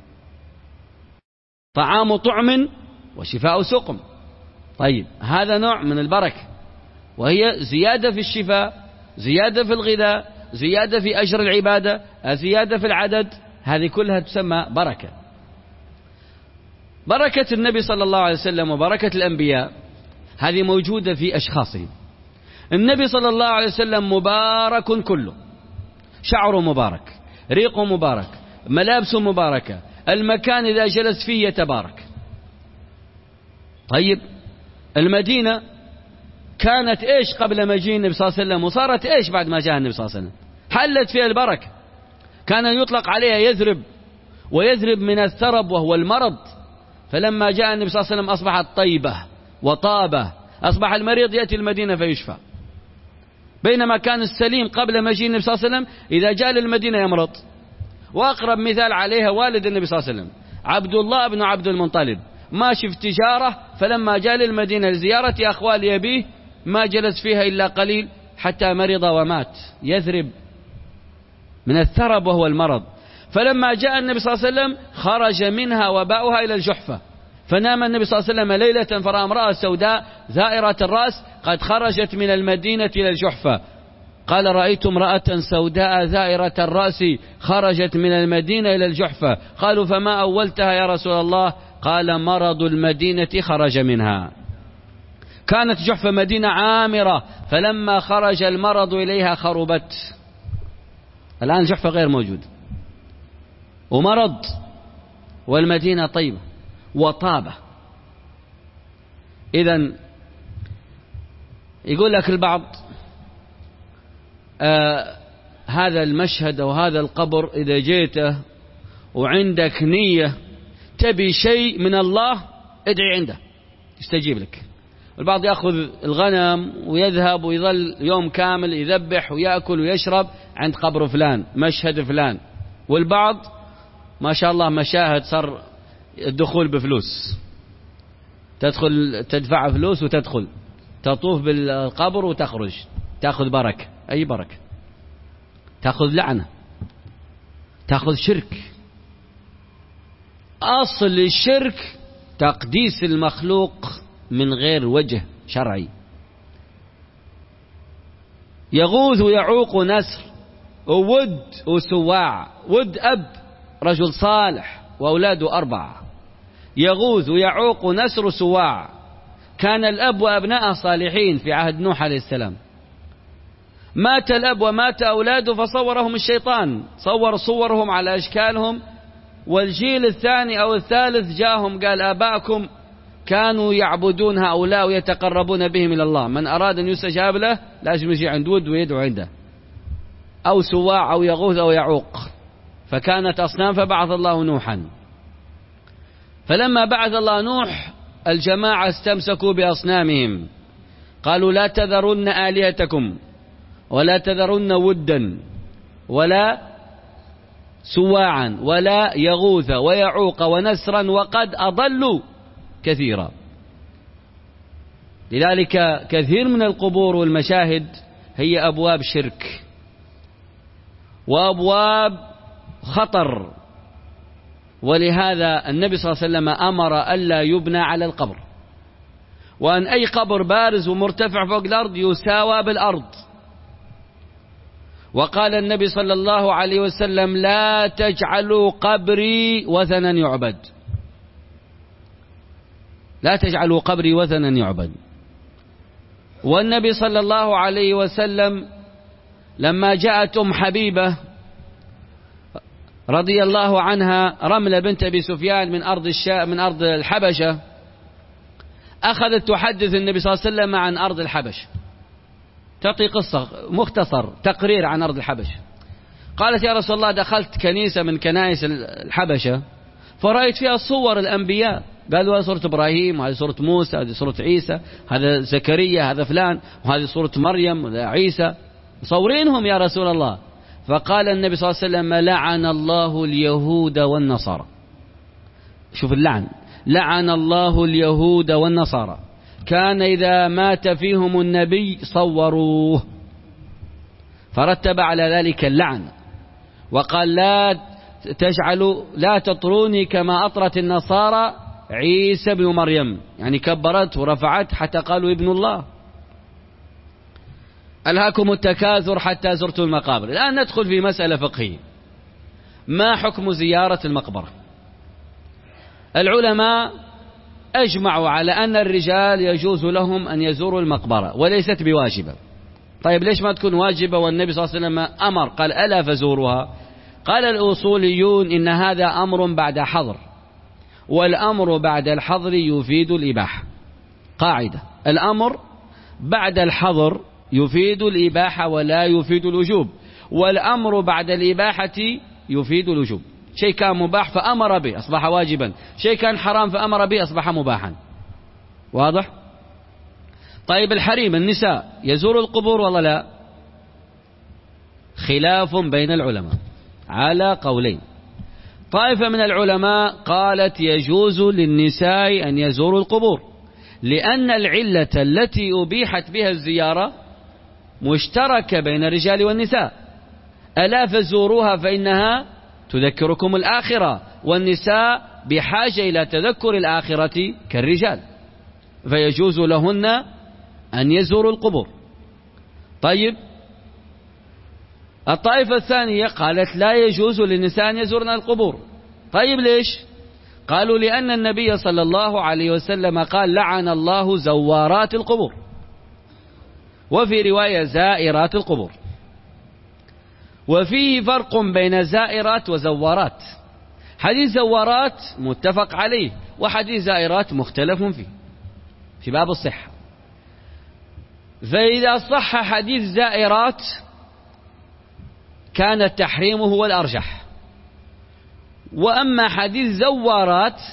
طعام طعم وشفاء سقم. طيب هذا نوع من البركة، وهي زيادة في الشفاء، زيادة في الغذاء، زيادة في أجر العبادة، زيادة في العدد، هذه كلها تسمى بركة. بركة النبي صلى الله عليه وسلم وبركة الأنبياء هذه موجودة في أشخاصهم. النبي صلى الله عليه وسلم مبارك كله، شعره مبارك، ريقه مبارك، ملابسه مباركة، المكان إذا جلس فيه يتبارك. طيب المدينة كانت إيش قبل مجيء النبي صلى الله عليه وسلم، وصارت إيش بعد ما جاء النبي صلى الله عليه وسلم؟ حلت فيها البركة. كان يطلق عليها يثرب، ويثرب من الثرب وهو المرض، فلما جاء النبي صلى الله عليه وسلم أصبحت طيبة وطابة، أصبح المريض يأتي المدينة فيشفى. بينما كان السليم قبل مجيء النبي صلى الله عليه وسلم إذا جاء للمدينة يمرض. وأقرب مثال عليها والد النبي صلى الله عليه وسلم عبد الله بن عبد المطلب، ماشي في تجارة، فلما جاء للمدينة لزيارة أخوال أبيه ما جلس فيها إلا قليل حتى مرض ومات. يثرب من الثرب وهو المرض. فلما جاء النبي صلى الله عليه وسلم خرج منها وباؤها إلى الجحفة، فنام النبي صلى الله عليه وسلم ليلة فرأى امرأة سوداء زائرة الرأس قد خرجت من المدينة إلى الجحفة. قال رأيت امرأة سوداء زائرة الرأس خرجت من المدينة إلى الجحفة. قالوا فما أولتها يا رسول الله؟ قال مرض المدينة خرج منها. كانت جحفة مدينة عامرة، فلما خرج المرض إليها خربت. الآن جحفة غير موجود ومرض، والمدينة طيبة وطابة. إذن يقول لك البعض آه هذا المشهد أو هذا القبر إذا جيته وعندك نية تبي شيء من الله ادعي عنده يستجيب لك. البعض يأخذ الغنم ويذهب ويظل يوم كامل يذبح ويأكل ويشرب عند قبر فلان، مشهد فلان. والبعض ما شاء الله مشاهد صار الدخول بفلوس، تدخل تدفع فلوس وتدخل تطوف بالقبر وتخرج تأخذ بركة. أي بركة؟ تأخذ لعنة، تأخذ شرك. أصل الشرك تقديس المخلوق من غير وجه شرعي. يغوث ويعوق نسر وود وسواع. ود أب رجل صالح وأولاده أربعة، يغوث ويعوق نسر وسواع. كان الأب وأبنائه صالحين في عهد نوح عليه السلام، مات الأب ومات أولاده فصورهم الشيطان، صور صورهم على أشكالهم، والجيل الثاني أو الثالث جاءهم قال آباءكم كانوا يعبدون هؤلاء ويتقربون بهم إلى الله، من أراد أن يستجاب له لازم يجي عند ود ويدعو عنده، أو سواع أو يغوث أو يعوق. فكانت أصنام فبعث الله نوحا. فلما بعث الله نوح الجماعة استمسكوا بأصنامهم، قالوا لا تذرن آلهتكم ولا تذرن ودا ولا سواعا ولا يغوث ويعوق ونسرا وقد أضلوا كثيرا. لذلك كثير من القبور والمشاهد هي أبواب شرك وأبواب خطر. ولهذا النبي صلى الله عليه وسلم أمر ألا يبنى على القبر، وأن أي قبر بارز ومرتفع فوق الأرض يساوى بالأرض. وقال النبي صلى الله عليه وسلم لا تجعلوا قبري وثنا يعبد، لا تجعلوا قبري وثنا يعبد. والنبي صلى الله عليه وسلم لما جاءت أم حبيبة رضي الله عنها رملة بنت أبي سفيان من أرض الشا من أرض الحبشة، أخذت تحدث النبي صلى الله عليه وسلم عن أرض الحبشة، تعطي قصة مختصر تقرير عن أرض الحبشة. قالت يا رسول الله دخلت كنيسة من كنائس الحبشة فرأيت فيها صور الأنبياء، قالوا هذه صورة إبراهيم وهذه صورة موسى هذه صورة عيسى، هذا زكريا هذا فلان، وهذه صورة مريم وهذا عيسى، مصورينهم يا رسول الله. فقال النبي صلى الله عليه وسلم لعن الله اليهود والنصارى. شوف اللعن، لعن الله اليهود والنصارى، كان إذا مات فيهم النبي صوروه، فرتب على ذلك اللعن. وقال لا تجعلوا لا تطروني كما أطرت النصارى عيسى بن مريم، يعني كبرت ورفعت حتى قالوا ابن الله. ألهاكم التكاثر حتى زرتوا المقابر. الآن ندخل في مسألة فقهية، ما حكم زيارة المقبرة؟ العلماء أجمعوا على أن الرجال يجوز لهم أن يزوروا المقبرة وليست بواجبة. طيب ليش ما تكون واجبة والنبي صلى الله عليه وسلم أمر قال ألا فزوروها؟ قال الأصوليون إن هذا أمر بعد حظر، والأمر بعد الحظر يفيد الإباحة. قاعدة، الأمر بعد الحظر يفيد الإباحة ولا يفيد الوجوب، والأمر بعد الإباحة يفيد الوجوب. شيء كان مباح فأمر به أصبح واجبا، شيء كان حرام فأمر به أصبح مباحا. واضح؟ طيب الحريم النساء يزور القبور ولا لا؟ خلاف بين العلماء على قولين. طائفة من العلماء قالت يجوز للنساء أن يزوروا القبور، لأن العلة التي أبيحت بها الزيارة مشتركة بين الرجال والنساء. ألا فزوروها فإنها تذكركم الآخرة، والنساء بحاجة إلى تذكر الآخرة كالرجال، فيجوز لهن أن يزوروا القبور. طيب الطائفة الثانية قالت لا يجوز للنساء أن يزورن القبور. طيب ليش؟ قالوا لأن النبي صلى الله عليه وسلم قال لعن الله زوارات القبور، وفي رواية زائرات القبور. وفيه فرق بين زائرات وزوارات. حديث زوارات متفق عليه، وحديث زائرات مختلف فيه في باب الصحة. فإذا صح حديث زائرات كان التحريم هو الأرجح، وأما حديث زوارات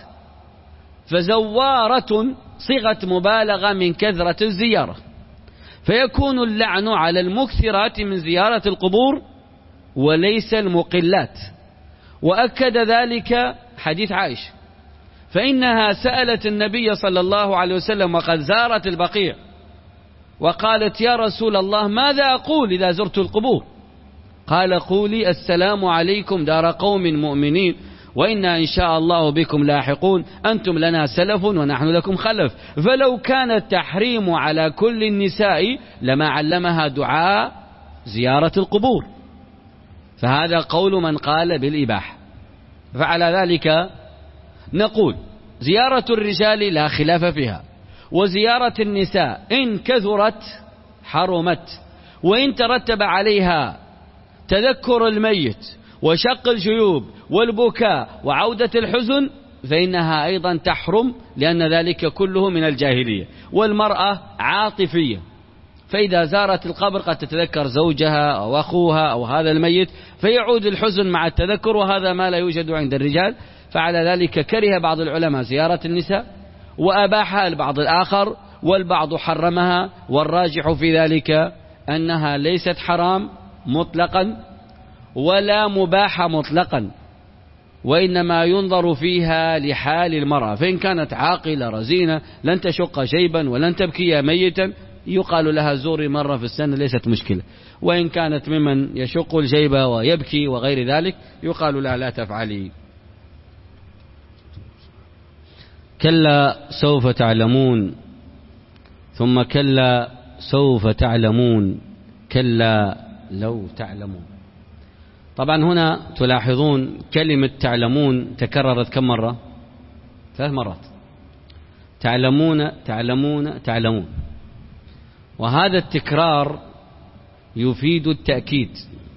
فزوارة صيغة مبالغة من كثرة الزيارة، فيكون اللعن على المكثرات من زيارة القبور وليس المقلات. وأكد ذلك حديث عائشة، فإنها سألت النبي صلى الله عليه وسلم وقد زارت البقيع وقالت يا رسول الله ماذا أقول إذا زرت القبور؟ قال قولي السلام عليكم دار قوم مؤمنين وإنا إن شاء الله بكم لاحقون، أنتم لنا سلف ونحن لكم خلف. فلو كان التحريم على كل النساء لما علمها دعاء زيارة القبور، فهذا قول من قال بالإباحة. فعلى ذلك نقول زيارة الرجال لا خلاف فيها، وزيارة النساء إن كثرت حرمت، وإن ترتب عليها تذكر الميت وشق الجيوب والبكاء وعودة الحزن فإنها أيضا تحرم، لأن ذلك كله من الجاهلية. والمرأة عاطفية، فإذا زارت القبر قد تتذكر زوجها أو أخوها أو هذا الميت فيعود الحزن مع التذكر، وهذا ما لا يوجد عند الرجال. فعلى ذلك كره بعض العلماء زيارة النساء وأباحها البعض الآخر، والبعض حرمها، والراجح في ذلك أنها ليست حرام مطلقا ولا مباحة مطلقا، وإنما ينظر فيها لحال المرأة، فإن كانت عاقلة رزينة لن تشق جيبا ولن تبكي ميتا يقال لها زوري مرة في السنة ليست مشكلة، وإن كانت ممن يشق الجيب ويبكي وغير ذلك يقال لها لا تفعلي. كلا سوف تعلمون ثم كلا سوف تعلمون كلا لو تعلمون. طبعا هنا تلاحظون كلمة تعلمون تكررت كم مرة؟ ثلاث مرات. تعلمون تعلمون تعلمون، وهذا التكرار يفيد التأكيد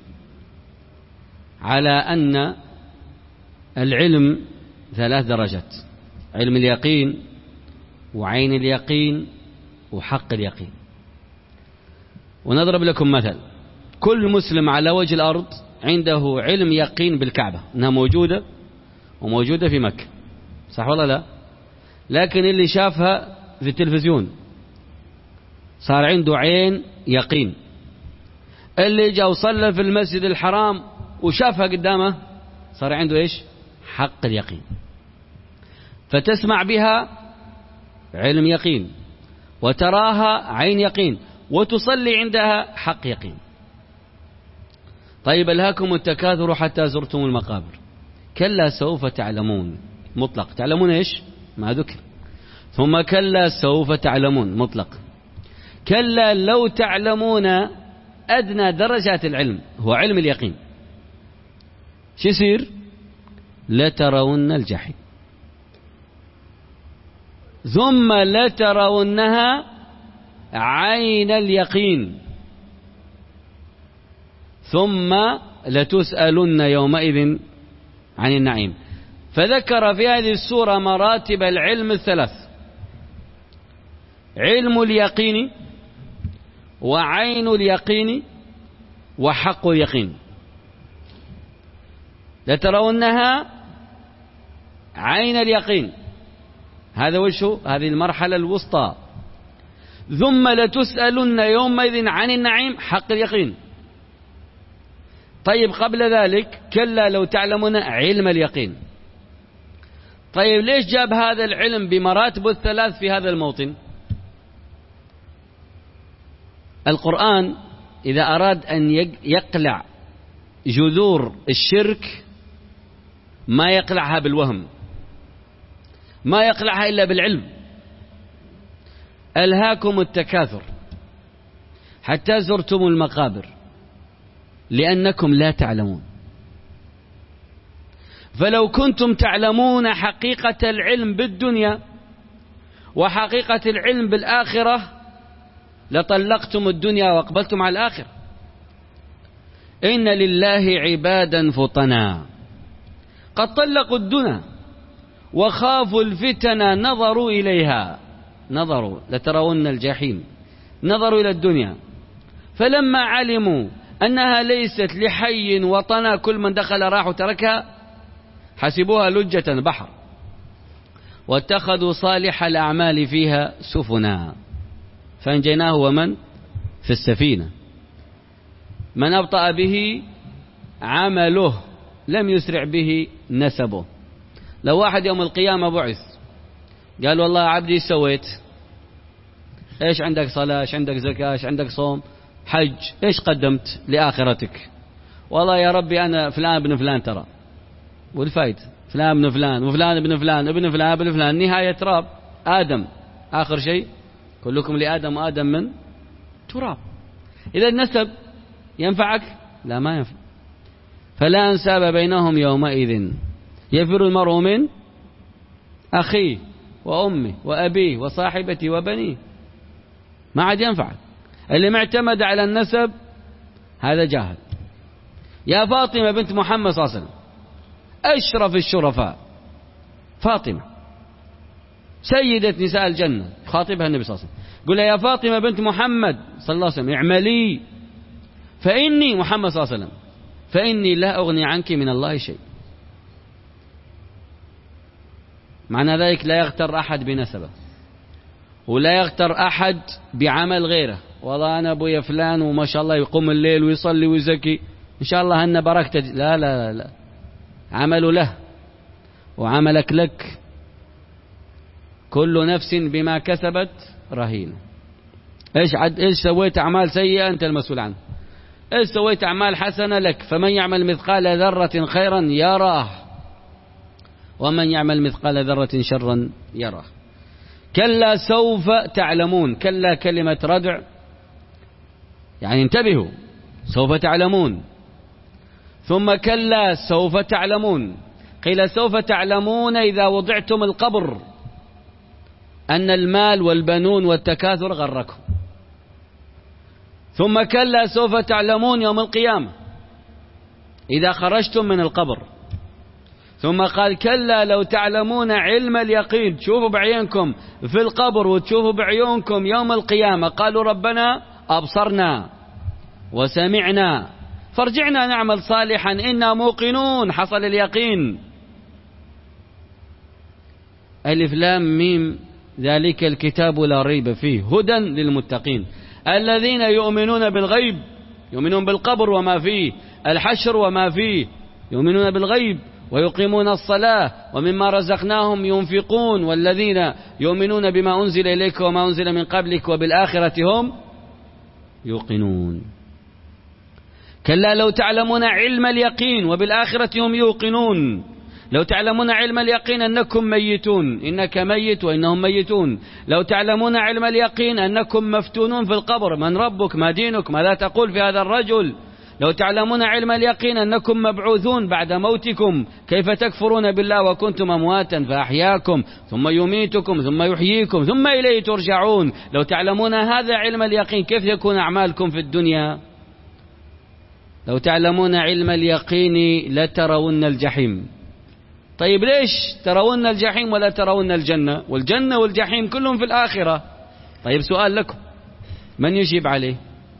على أن العلم ثلاث درجات: علم اليقين وعين اليقين وحق اليقين. ونضرب لكم مثل: كل مسلم على وجه الأرض عنده علم يقين بالكعبة أنها موجودة وموجودة في مكة، صح ولا لا؟ لكن اللي شافها في التلفزيون صار عنده عين يقين، اللي جاء وصلى في المسجد الحرام وشافها قدامه صار عنده إيش؟ حق اليقين. فتسمع بها علم يقين، وتراها عين يقين، وتصلي عندها حق يقين. طيب ألهاكم التكاثر حتى زرتم المقابر، كلا سوف تعلمون مطلق، تعلمون إيش؟ ما ذكر. ثم كلا سوف تعلمون مطلق. كلا لو تعلمون أدنى درجات العلم هو علم اليقين، شو يصير؟ لترون الجحيم ثم لترونها عين اليقين ثم لتسألن يومئذ عن النعيم. فذكر في هذه السورة مراتب العلم الثلاث: علم اليقين وعين اليقين وحق اليقين. لترونها عين اليقين، هذا وشه هذه المرحلة الوسطى. ثم لتسألن يومئذ عن النعيم، حق اليقين. طيب قبل ذلك كلا لو تعلمون علم اليقين. طيب ليش جاب هذا العلم بمراتب الثلاث في هذا الموطن؟ القرآن إذا أراد أن يقلع جذور الشرك ما يقلعها بالوهم، ما يقلعها إلا بالعلم. ألهاكم التكاثر حتى زرتم المقابر لأنكم لا تعلمون. فلو كنتم تعلمون حقيقة العلم بالدنيا وحقيقة العلم بالآخرة لطلقتم الدنيا وأقبلتم على الآخرة. إن لله عبادا فطنا قد طلقوا الدنيا وخافوا الفتن نظروا إليها، نظروا لترون الجحيم، نظروا إلى الدنيا فلما علموا أنها ليست لحي وطنا كل من دخل راح وتركها حسبوها لجة بحر واتخذوا صالح الأعمال فيها سفنا فأنجيناه ومن في السفينة. من أبطأ به عمله لم يسرع به نسبه. لو واحد يوم القيامة بعث قال والله عبدي سويت ايش عندك صلاة، ايش عندك زكاة، ايش عندك صوم حج، ايش قدمت لآخرتك؟ والله يا ربي أنا فلان ابن فلان ترى، والفايد فلان ابن فلان وفلان ابن فلان ابن فلان ابن فلان نهاية تراب آدم، آخر شيء كلكم لآدم وآدم من تراب. إذا النسب ينفعك؟ لا ما ينفع. فلا أنساب بينهم يومئذ يفر المرء من أخيه وأمه وأبيه وصاحبته وبنيه، ما عاد ينفعك. اللي معتمد على النسب هذا جاهل. يا فاطمة بنت محمد صلى الله عليه وسلم أشرف الشرفاء، فاطمة سيدة نساء الجنة، خاطبها النبي صلى الله عليه وسلم قل يا فاطمة بنت محمد صلى الله عليه وسلم اعملي فإني محمد صلى الله عليه وسلم فإني لا أغني عنك من الله شيء. معنى ذلك لا يغتر أحد بنسبه ولا يغتر أحد بعمل غيره. والله أنا أبويا فلان وما شاء الله يقوم الليل ويصلي ويزكي إن شاء الله أن بركته. لا لا لا، عمل له وعملك لك، كل نفس بما كسبت رهينة. إيش عد إيش سويت أعمال سيئة أنت المسؤول عنه، إيش سويت أعمال حسنة لك. فمن يعمل مثقال ذرة خيرا يراه ومن يعمل مثقال ذرة شرا يراه. كلا سوف تعلمون، كلا كلمة ردع يعني انتبهوا سوف تعلمون، ثم كلا سوف تعلمون. قيل سوف تعلمون إذا وضعتم القبر أن المال والبنون والتكاثر غركم، ثم كلا سوف تعلمون يوم القيامة إذا خرجتم من القبر، ثم قال كلا لو تعلمون علم اليقين، تشوفوا بعينكم في القبر وتشوفوا بعيونكم يوم القيامة. قالوا ربنا أبصرنا وسمعنا فارجعنا نعمل صالحا إنا موقنون، حصل اليقين. ألف لام ميم ذلك الكتاب لا ريب فيه هدى للمتقين الذين يؤمنون بالغيب، يؤمنون بالقبر وما فيه، الحشر وما فيه، يؤمنون بالغيب ويقيمون الصلاة ومما رزقناهم ينفقون، والذين يؤمنون بما أنزل إليك وما أنزل من قبلك وبالآخرة هم يوقنون. كلا لو تعلمون علم اليقين وبالآخرة هم يوقنون. لو تعلمون علم اليقين أنكم ميتون، إنك ميت وإنهم ميتون. لو تعلمون علم اليقين أنكم مفتونون في القبر، من ربك ما دينك ماذا تقول في هذا الرجل. لو تعلمون علم اليقين أنكم مبعوثون بعد موتكم، كيف تكفرون بالله وكنتم أمواتا فأحياكم ثم يميتكم ثم يحييكم ثم إليه ترجعون. لو تعلمون هذا علم اليقين كيف يكون أعمالكم في الدنيا؟ لو تعلمون علم اليقين لترون الجحيم. طيب ليش ترون الجحيم ولا ترون الجنة؟ والجنة والجحيم كلهم في الآخرة. طيب سؤال لكم، من يجيب عليه؟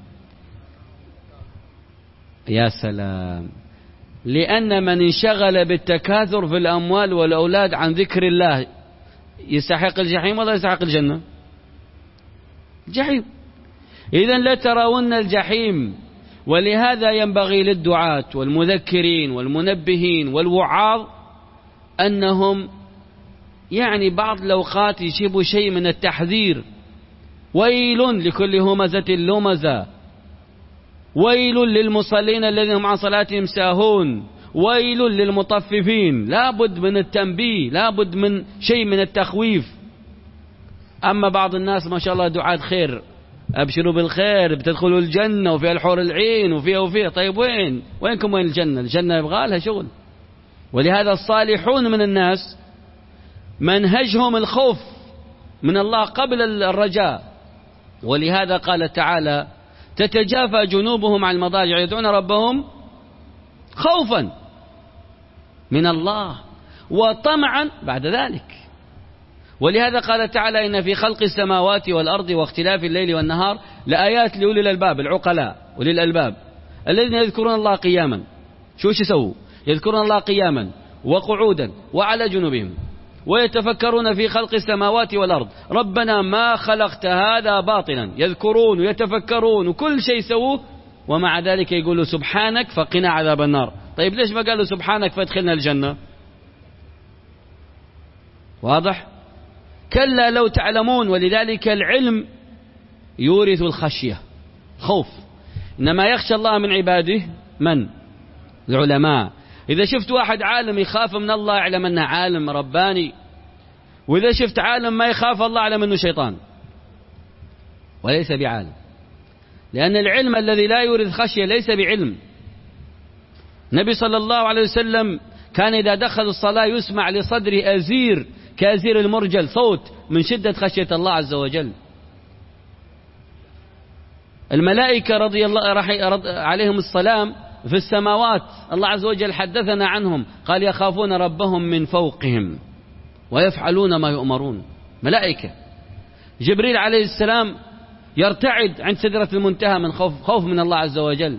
يا سلام. لأن من انشغل بالتكاثر في الأموال والأولاد عن ذكر الله يستحق الجحيم ولا يستحق الجنة؟ الجحيم. إذن لا ترون الجحيم. ولهذا ينبغي للدعاة والمذكرين والمنبهين والوعاظ أنهم يعني بعض الأوقات يجيبوا شيء من التحذير. ويل لكل همزة لمزة، ويل للمصلين الذين هم عن صلاتهم ساهون، ويل للمطففين. لا بد من التنبيه، لا بد من شيء من التخويف. أما بعض الناس ما شاء الله دعاة خير، أبشروا بالخير بتدخلوا الجنة وفيها الحور العين وفيها وفيها. طيب وين وينكم وين الجنة؟ الجنة يبغى لها شغل. ولهذا الصالحون من الناس منهجهم الخوف من الله قبل الرجاء. ولهذا قال تعالى تتجافى جنوبهم عن المضاجع يدعون ربهم خوفا من الله وطمعا بعد ذلك. ولهذا قال تعالى إن في خلق السماوات والأرض واختلاف الليل والنهار لآيات لأولي الألباب العقلاء أولي الألباب الذين يذكرون الله قياما. شو يسووا؟ يذكرون الله قياما وقعودا وعلى جنوبهم ويتفكرون في خلق السماوات والأرض ربنا ما خلقت هذا باطلا. يذكرون ويتفكرون وكل شيء سووه ومع ذلك يقولوا سبحانك فقنا عذاب النار. طيب ليش ما قالوا سبحانك فادخلنا الجنة؟ واضح؟ كلا لو تعلمون. ولذلك العلم يورث الخشية خوف. إنما يخشى الله من عباده من؟ العلماء. إذا شفت واحد عالم يخاف من الله اعلم أنه عالم رباني، وإذا شفت عالم ما يخاف الله اعلم أنه شيطان وليس بعالم. لأن العلم الذي لا يورث خشية ليس بعلم. النبي صلى الله عليه وسلم كان إذا دخل الصلاة يسمع لصدره أزير كأزير المرجل صوت من شدة خشية الله عز وجل. الملائكة رضي الله رضي عليهم السلام في السماوات الله عز وجل حدثنا عنهم قال يخافون ربهم من فوقهم ويفعلون ما يؤمرون. ملائكة. جبريل عليه السلام يرتعد عند سدرة المنتهى من خوف, خوف من الله عز وجل.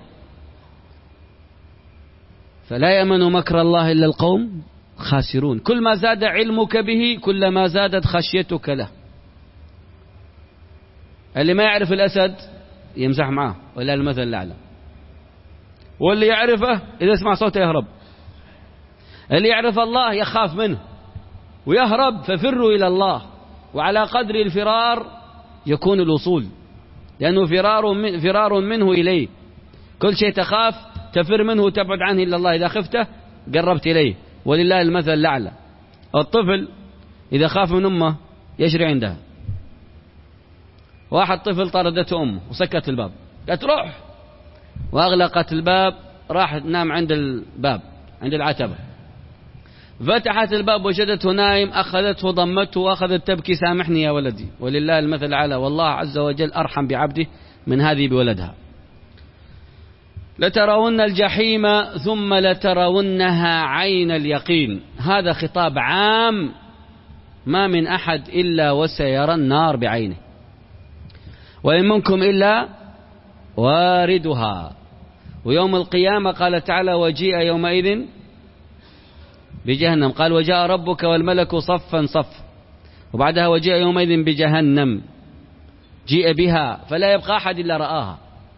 فلا يأمن مكر الله إلا القوم خاسرون. كل ما زاد علمك به كلما زادت خشيتك له. اللي ما يعرف الأسد يمزح معه ولا المثل الأعلى، واللي يعرفه إذا اسمع صوته يهرب. اللي يعرف الله يخاف منه ويهرب. ففروا إلى الله وعلى قدر الفرار يكون الوصول، لأنه فرار, من فرار منه إليه. كل شيء تخاف تفر منه وتبعد عنه إلا الله. إذا خفته قربت إليه ولله المثل الأعلى. الطفل إذا خاف من أمه يجري عندها. واحد طفل طردته أمه وسكت الباب قالت روح وأغلقت الباب، راح نام عند الباب عند العتبة. فتحت الباب وجدته نايم، أخذته ضمته وأخذت تبكي سامحني يا ولدي. ولله المثل الأعلى. والله عز وجل أرحم بعبده من هذه بولدها. لترون الجحيم ثم لترونها عين اليقين. هذا خطاب عام، ما من أحد إلا وسيرى النار بعينه، وإن منكم إلا واردها. ويوم القيامة قال تعالى وجيء يومئذ بجهنم. قال وجاء ربك والملك صفا صفا، وبعدها وجيء يومئذ بجهنم جيء بها فلا يبقى أحد إلا رآها.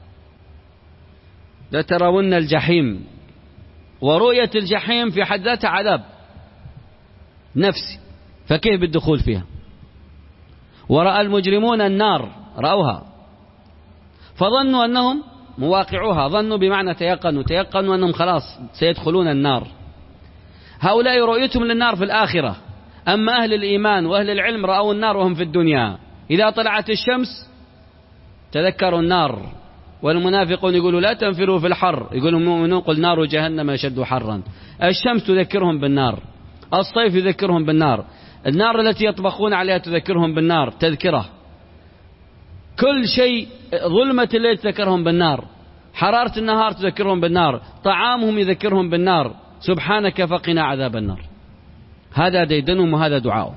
لترون الجحيم. ورؤية الجحيم في حد ذاتها عذاب نفسي، فكيف بالدخول فيها؟ ورأى المجرمون النار رأوها فظنوا أنهم مواقعوها. ظنوا بمعنى تيقنوا تيقنوا أنهم خلاص سيدخلون النار. هؤلاء رؤيتهم للنار في الآخرة. أما أهل الإيمان وأهل العلم رأوا النار وهم في الدنيا. إذا طلعت الشمس تذكروا النار. والمنافقون يقولوا لا تنفروا في الحر، يقولوا المؤمنون قل نار جهنم أشد حرا. الشمس تذكرهم بالنار، الصيف يذكرهم بالنار، النار التي يطبخون عليها تذكرهم بالنار تذكره. كل شيء، ظلمة الليل تذكرهم بالنار، حرارة النهار تذكرهم بالنار، طعامهم يذكرهم بالنار. سبحانك فقنا عذاب النار. هذا ديدنهم وهذا دعاؤهم.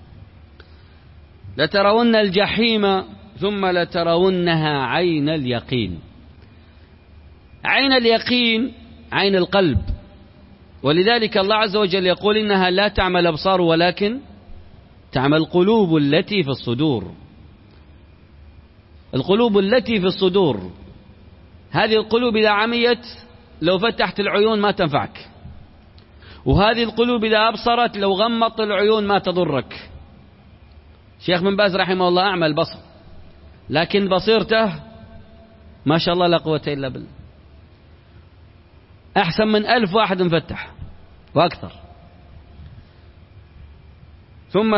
لترون الجحيم ثم لترونها عين اليقين. عين اليقين عين القلب. ولذلك الله عز وجل يقول إنها لا تعمى الأبصار ولكن تعمى القلوب التي في الصدور. القلوب التي في الصدور، هذه القلوب إذا عميت لو فتحت العيون ما تنفعك، وهذه القلوب إذا أبصرت لو غمضت العيون ما تضرك. شيخ بن باز رحمه الله أعمى البصر لكن بصيرته ما شاء الله لا قوة إلا بالله أحسن من ألف واحد مفتح وأكثر. ثم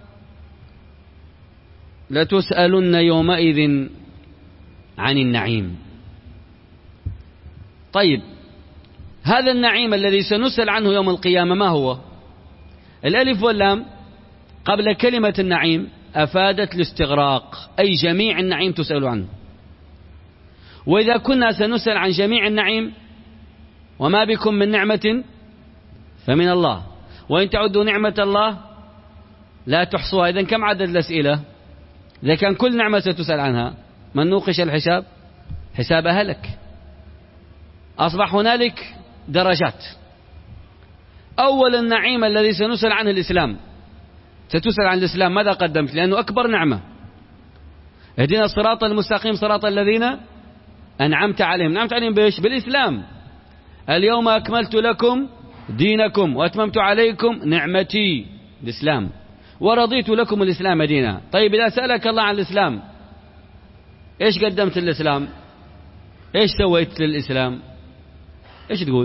لتسألن يومئذ عن النعيم. طيب هذا النعيم الذي سنسأل عنه يوم القيامة ما هو؟ الألف واللام قبل كلمة النعيم أفادت الاستغراق، أي جميع النعيم تسأل عنه. وإذا كنا سنسأل عن جميع النعيم وما بكم من نعمة فمن الله وإن تعدوا نعمة الله لا تحصوها، إذن كم عدد الأسئلة؟ إذا كان كل نعمة ستسأل عنها من نوقش الحساب؟ حساب أهلك. أصبح هنالك درجات. أول النعيم الذي سنسأل عنه الإسلام، ستسأل عن الإسلام ماذا قدمت، لأنه أكبر نعمة. اهدنا الصراط المستقيم صراط الذين أنعمت عليهم. نعمت عليهم بإيش؟ بالإسلام. اليوم أكملت لكم دينكم وأتممت عليكم نعمتي، الإسلام، ورضيت لكم الإسلام دينا. طيب إذا سألك الله عن الإسلام إيش قدمت للإسلام؟ إيش سويت للإسلام؟ إيش تقول؟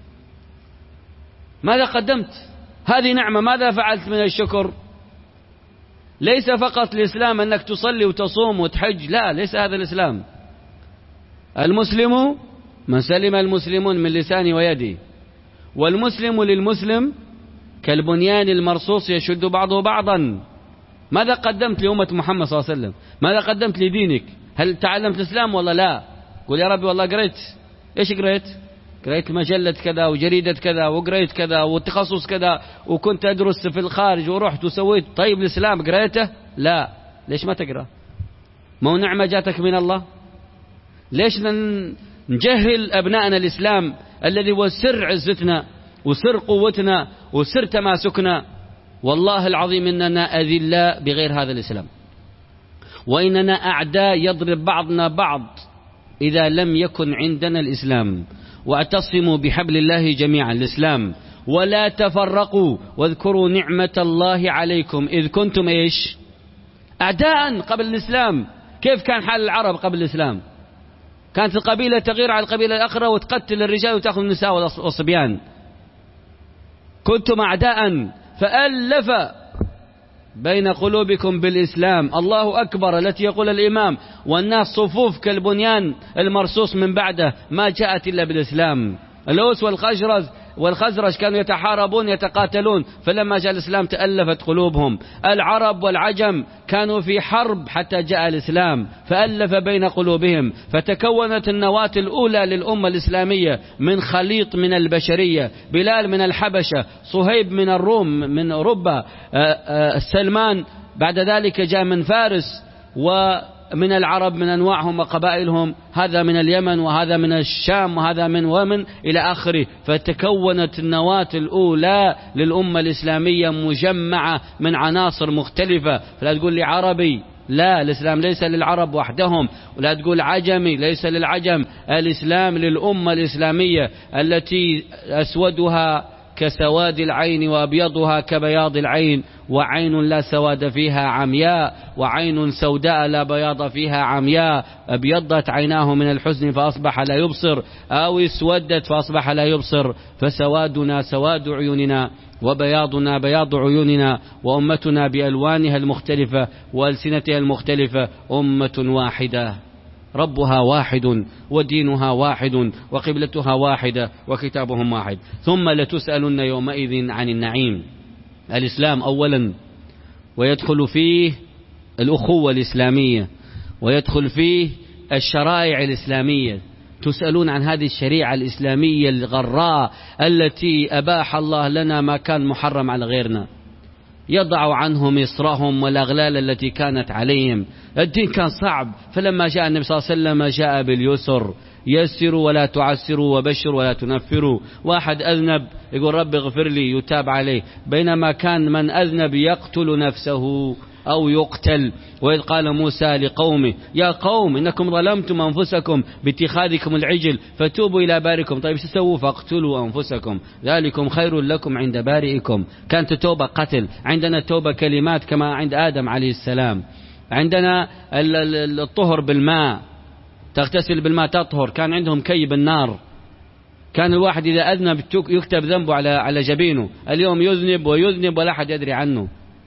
ماذا قدمت؟ هذه نعمة، ماذا فعلت من الشكر؟ ليس فقط الإسلام أنك تصلي وتصوم وتحج، لا، ليس هذا الإسلام. المسلم من سلم المسلمون من لسانه ويده، والمسلم للمسلم كالبنيان المرصوص يشد بعضه بعضا. ماذا قدمت لأمة محمد صلى الله عليه وسلم؟ ماذا قدمت لدينك؟ هل تعلمت الإسلام ولا لا؟ قل يا ربي والله قريت. إيش قريت؟ قريت مجلة كذا وجريدة كذا وقريت كذا والتخصص كذا وكنت أدرس في الخارج ورحت وسويت. طيب الإسلام قريته؟ لا. ليش ما تقرأ؟ ما هو نعمة جاتك من الله. ليش نجهل أبنائنا الإسلام الذي هو سر عزتنا وسر قوتنا وسر تماسكنا؟ والله العظيم إننا أذلاء بغير هذا الإسلام، وإننا أعداء يضرب بعضنا بعض إذا لم يكن عندنا الإسلام. واعتصموا بحبل الله جميعا، الإسلام، ولا تفرقوا واذكروا نعمة الله عليكم إذ كنتم إيش؟ أعداء قبل الإسلام. كيف كان حال العرب قبل الإسلام؟ كانت القبيلة تغير على القبيلة الأخرى وتقتل الرجال وتأخذ النساء والصبيان. كنتم أعداء فألف بين قلوبكم بالإسلام. الله أكبر التي يقول الإمام والناس صفوف كالبنيان المرصوص من بعده، ما جاءت إلا بالإسلام. الأوس والخزرج والخزرج كانوا يتحاربون يتقاتلون، فلما جاء الإسلام تألفت قلوبهم. العرب والعجم كانوا في حرب حتى جاء الإسلام فألف بين قلوبهم، فتكونت النواة الأولى للأمة الإسلامية من خليط من البشرية. بلال من الحبشة، صهيب من الروم من أوروبا، سلمان بعد ذلك جاء من فارس، ومن العرب من أنواعهم وقبائلهم، هذا من اليمن وهذا من الشام وهذا من ومن إلى آخره. فتكونت النواة الأولى للأمة الإسلامية مجمعة من عناصر مختلفة. فلا تقول لي عربي، لا، الإسلام ليس للعرب وحدهم، ولا تقول عجمي، ليس للعجم. الإسلام للأمة الإسلامية التي أسودها كسواد العين وأبيضها كبياض العين، وعين لا سواد فيها عمياء، وعين سوداء لا بياض فيها عمياء. أبيضت عيناه من الحزن فأصبح لا يبصر، أو اسودت فأصبح لا يبصر. فسوادنا سواد عيوننا وبياضنا بياض عيوننا، وأمتنا بألوانها المختلفة وألسنتها المختلفة أمة واحدة، ربها واحد ودينها واحد وقبلتها واحدة وكتابهم واحد. ثم لتسألن يومئذ عن النعيم. الإسلام أولا، ويدخل فيه الأخوة الإسلامية، ويدخل فيه الشرائع الإسلامية. تسألون عن هذه الشريعة الإسلامية الغراء التي أباح الله لنا ما كان محرم على غيرنا، يضع عنهم إصرهم والأغلال التي كانت عليهم. الدين كان صعب، فلما جاء النبي صلى الله عليه وسلم جاء باليسر. يسروا ولا تعسروا وبشروا ولا تنفروا. واحد أذنب يقول رب اغفر لي يتاب عليه، بينما كان من أذنب يقتل نفسه أو يقتل. وإذ قال موسى لقومه يا قوم إنكم ظلمتم أنفسكم باتخاذكم العجل فتوبوا إلى بارئكم. طيب تسووا؟ فاقتلوا أنفسكم ذلكم خير لكم عند بارئكم. كانت توبة قتل، عندنا توبة كلمات كما عند آدم عليه السلام. عندنا الطهر بالماء، تغتسل بالماء تطهر. كان عندهم كي بالنار. كان الواحد إذا أذنب يكتب ذنبه على على جبينه. اليوم يذنب ويذنب ولا أحد يدري عنه.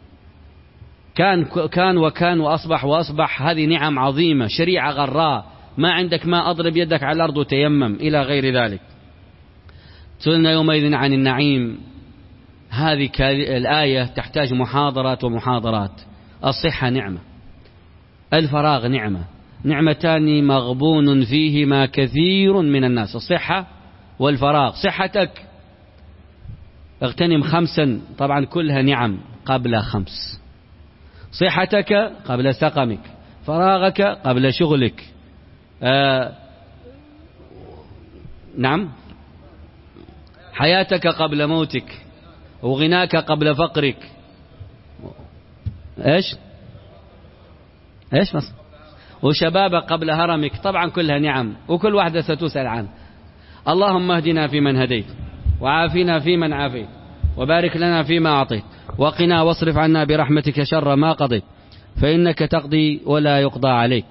كان كان وكان وأصبح وأصبح. هذه نعم عظيمة، شريعة غراء. ما عندك ما أضرب يدك على الأرض وتيمم إلى غير ذلك. سئلنا يومئذ عن النعيم. هذه الآية تحتاج محاضرات ومحاضرات. الصحة نعمة، الفراغ نعمة، نعمتان مغبون فيهما كثير من الناس، الصحة والفراغ. صحتك اغتنم خمسا، طبعا كلها نعم قبل خمس. صحتك قبل سقمك، فراغك قبل شغلك، آه نعم، حياتك قبل موتك، وغناك قبل فقرك. ايش ايش مصر؟ وشبابك قبل هرمك. طبعا كلها نعم، وكل واحدة ستسأل عنه. اللهم اهدنا فيمن هديت، وعافنا فيمن عافيت، وبارك لنا فيما أعطيت، وقنا واصرف عنا برحمتك شر ما قضيت، فإنك تقضي ولا يقضى عليك.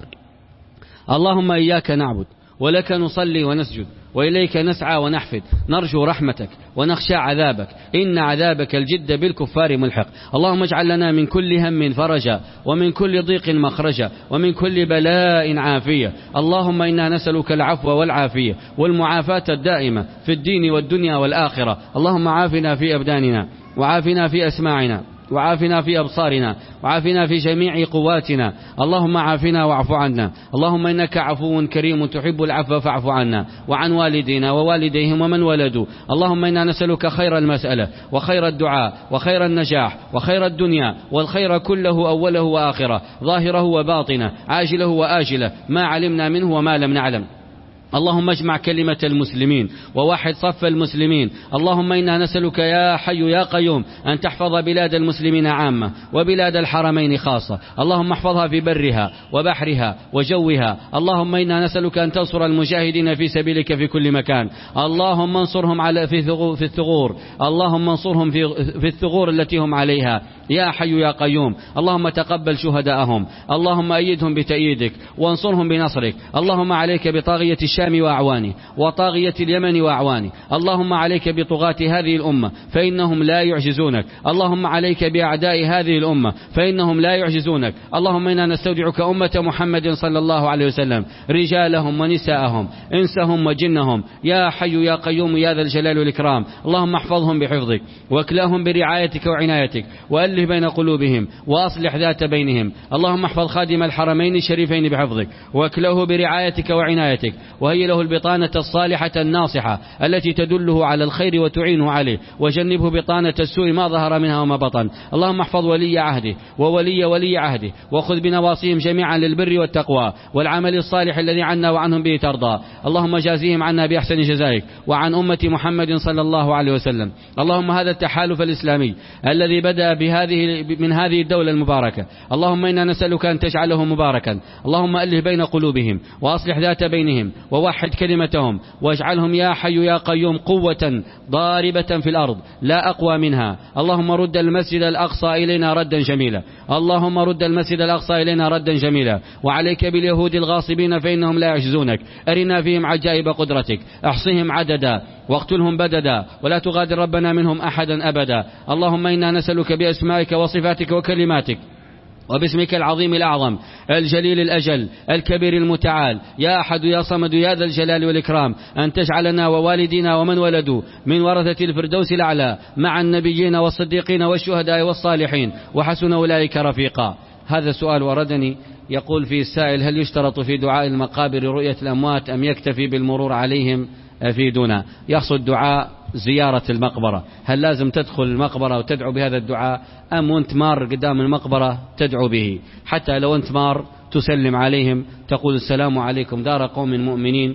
اللهم إياك نعبد، ولك نصلي ونسجد، وإليك نسعى ونحفد، نرجو رحمتك ونخشى عذابك، إن عذابك الجد بالكفار ملحق. اللهم اجعل لنا من كل هم فرجا، ومن كل ضيق مخرجا، ومن كل بلاء عافية. اللهم إنا نسألك العفو والعافية والمعافاة الدائمة في الدين والدنيا والآخرة. اللهم عافنا في أبداننا، وعافنا في أسماعنا، وعافنا في أبصارنا، وعافنا في جميع قواتنا. اللهم عافنا واعف عنا. اللهم إنك عفو كريم تحب العفو فاعف عنا، وعن والدينا ووالديهم ومن ولدوا. اللهم إنا نسألك خير المسألة، وخير الدعاء، وخير النجاح، وخير الدنيا، والخير كله أوله وآخره، ظاهره وباطنه، عاجله وآجله، ما علمنا منه وما لم نعلم. اللهم اجمع كلمة المسلمين، ووحد صف المسلمين. اللهم إنا نسألك يا حي يا قيوم أن تحفظ بلاد المسلمين عامة، وبلاد الحرمين خاصة. اللهم احفظها في برها وبحرها وجوها. اللهم إنا نسألك أن تنصر المجاهدين في سبيلك في كل مكان. اللهم انصرهم على في في الثغور. اللهم انصرهم في في الثغور التي هم عليها يا حي يا قيوم. اللهم تقبل شهداءهم. اللهم أيدهم بتأييدك، وانصرهم بنصرك. اللهم عليك بطاغية الشام وأعوانه، وطاغية اليمن وأعوانه. اللهم عليك بطغاة هذه الأمة فإنهم لا يعجزونك. اللهم عليك بأعداء هذه الأمة فإنهم لا يعجزونك. اللهم إنا نستودعك أمة محمد صلى الله عليه وسلم، رجالهم ونساءهم، إنسهم وجنهم، يا حي يا قيوم يا ذا الجلال والإكرام. اللهم احفظهم بحفظك، واكلاهم برعايتك وعنايتك، وألف بين قلوبهم، وأصلح ذات بينهم. اللهم احفظ خادم الحرمين الشريفين بحفظك، واكله برعايتك وعنايتك، وهي له البطانة الصالحة الناصحة التي تدله على الخير وتعينه عليه، وجنبه بطانة السوء ما ظهر منها وما بطن. اللهم احفظ ولي عهده وولي ولي عهده، وخذ بنواصيهم جميعا للبر والتقوى والعمل الصالح الذي عنا وعنهم به ترضى. اللهم جازيهم عنا بأحسن جزائك، وعن أمة محمد صلى الله عليه وسلم. اللهم هذا التحالف الإسلامي الذي بدأ بهذه من هذه الدولة المباركة، اللهم إنا نسألك أن تجعله مباركا. اللهم ألف بين قلوبهم، وأصلح ذات بينهم، ووحد كلمتهم، واجعلهم يا حي يا قيوم قوة ضاربة في الأرض لا أقوى منها. اللهم رد المسجد الأقصى إلينا ردا جميلا. اللهم رد المسجد الأقصى إلينا ردا جميلا. وعليك باليهود الغاصبين فإنهم لا يعجزونك. أرنا فيهم عجائب قدرتك، احصهم عددا، واقتلهم بددا، ولا تغادر ربنا منهم أحدا أبدا. اللهم إنا نسألك بأسمائك وصفاتك وكلماتك، وباسمك العظيم الأعظم الجليل الأجل الكبير المتعال، يا أحد يا صمد يا ذا الجلال والإكرام، أن تجعلنا ووالدينا ومن ولدوا من ورثة الفردوس الأعلى مع النبيين والصديقين والشهداء والصالحين، وحسن أولئك رفيقا. هذا سؤال وردني، يقول فيه السائل: هل يشترط في دعاء المقابر رؤية الأموات أم يكتفي بالمرور عليهم؟ أفيدنا. يقصد دعاء زيارة المقبرة، هل لازم تدخل المقبرة وتدعو بهذا الدعاء، أم وانت مار قدام المقبرة تدعو به؟ حتى لو انت مار تسلم عليهم، تقول: السلام عليكم دار قوم مؤمنين،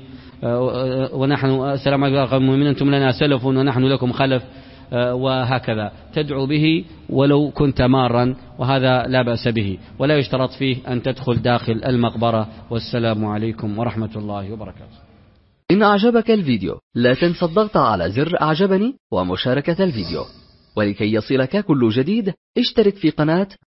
ونحن السلام عليكم دار قوم مؤمنين، أنتم لنا سلف ونحن لكم خلف، وهكذا تدعو به ولو كنت مارا، وهذا لا بأس به، ولا يشترط فيه أن تدخل داخل المقبرة. والسلام عليكم ورحمة الله وبركاته. إن أعجبك الفيديو لا تنسى الضغط على زر أعجبني ومشاركة الفيديو، ولكي يصلك كل جديد اشترك في قناة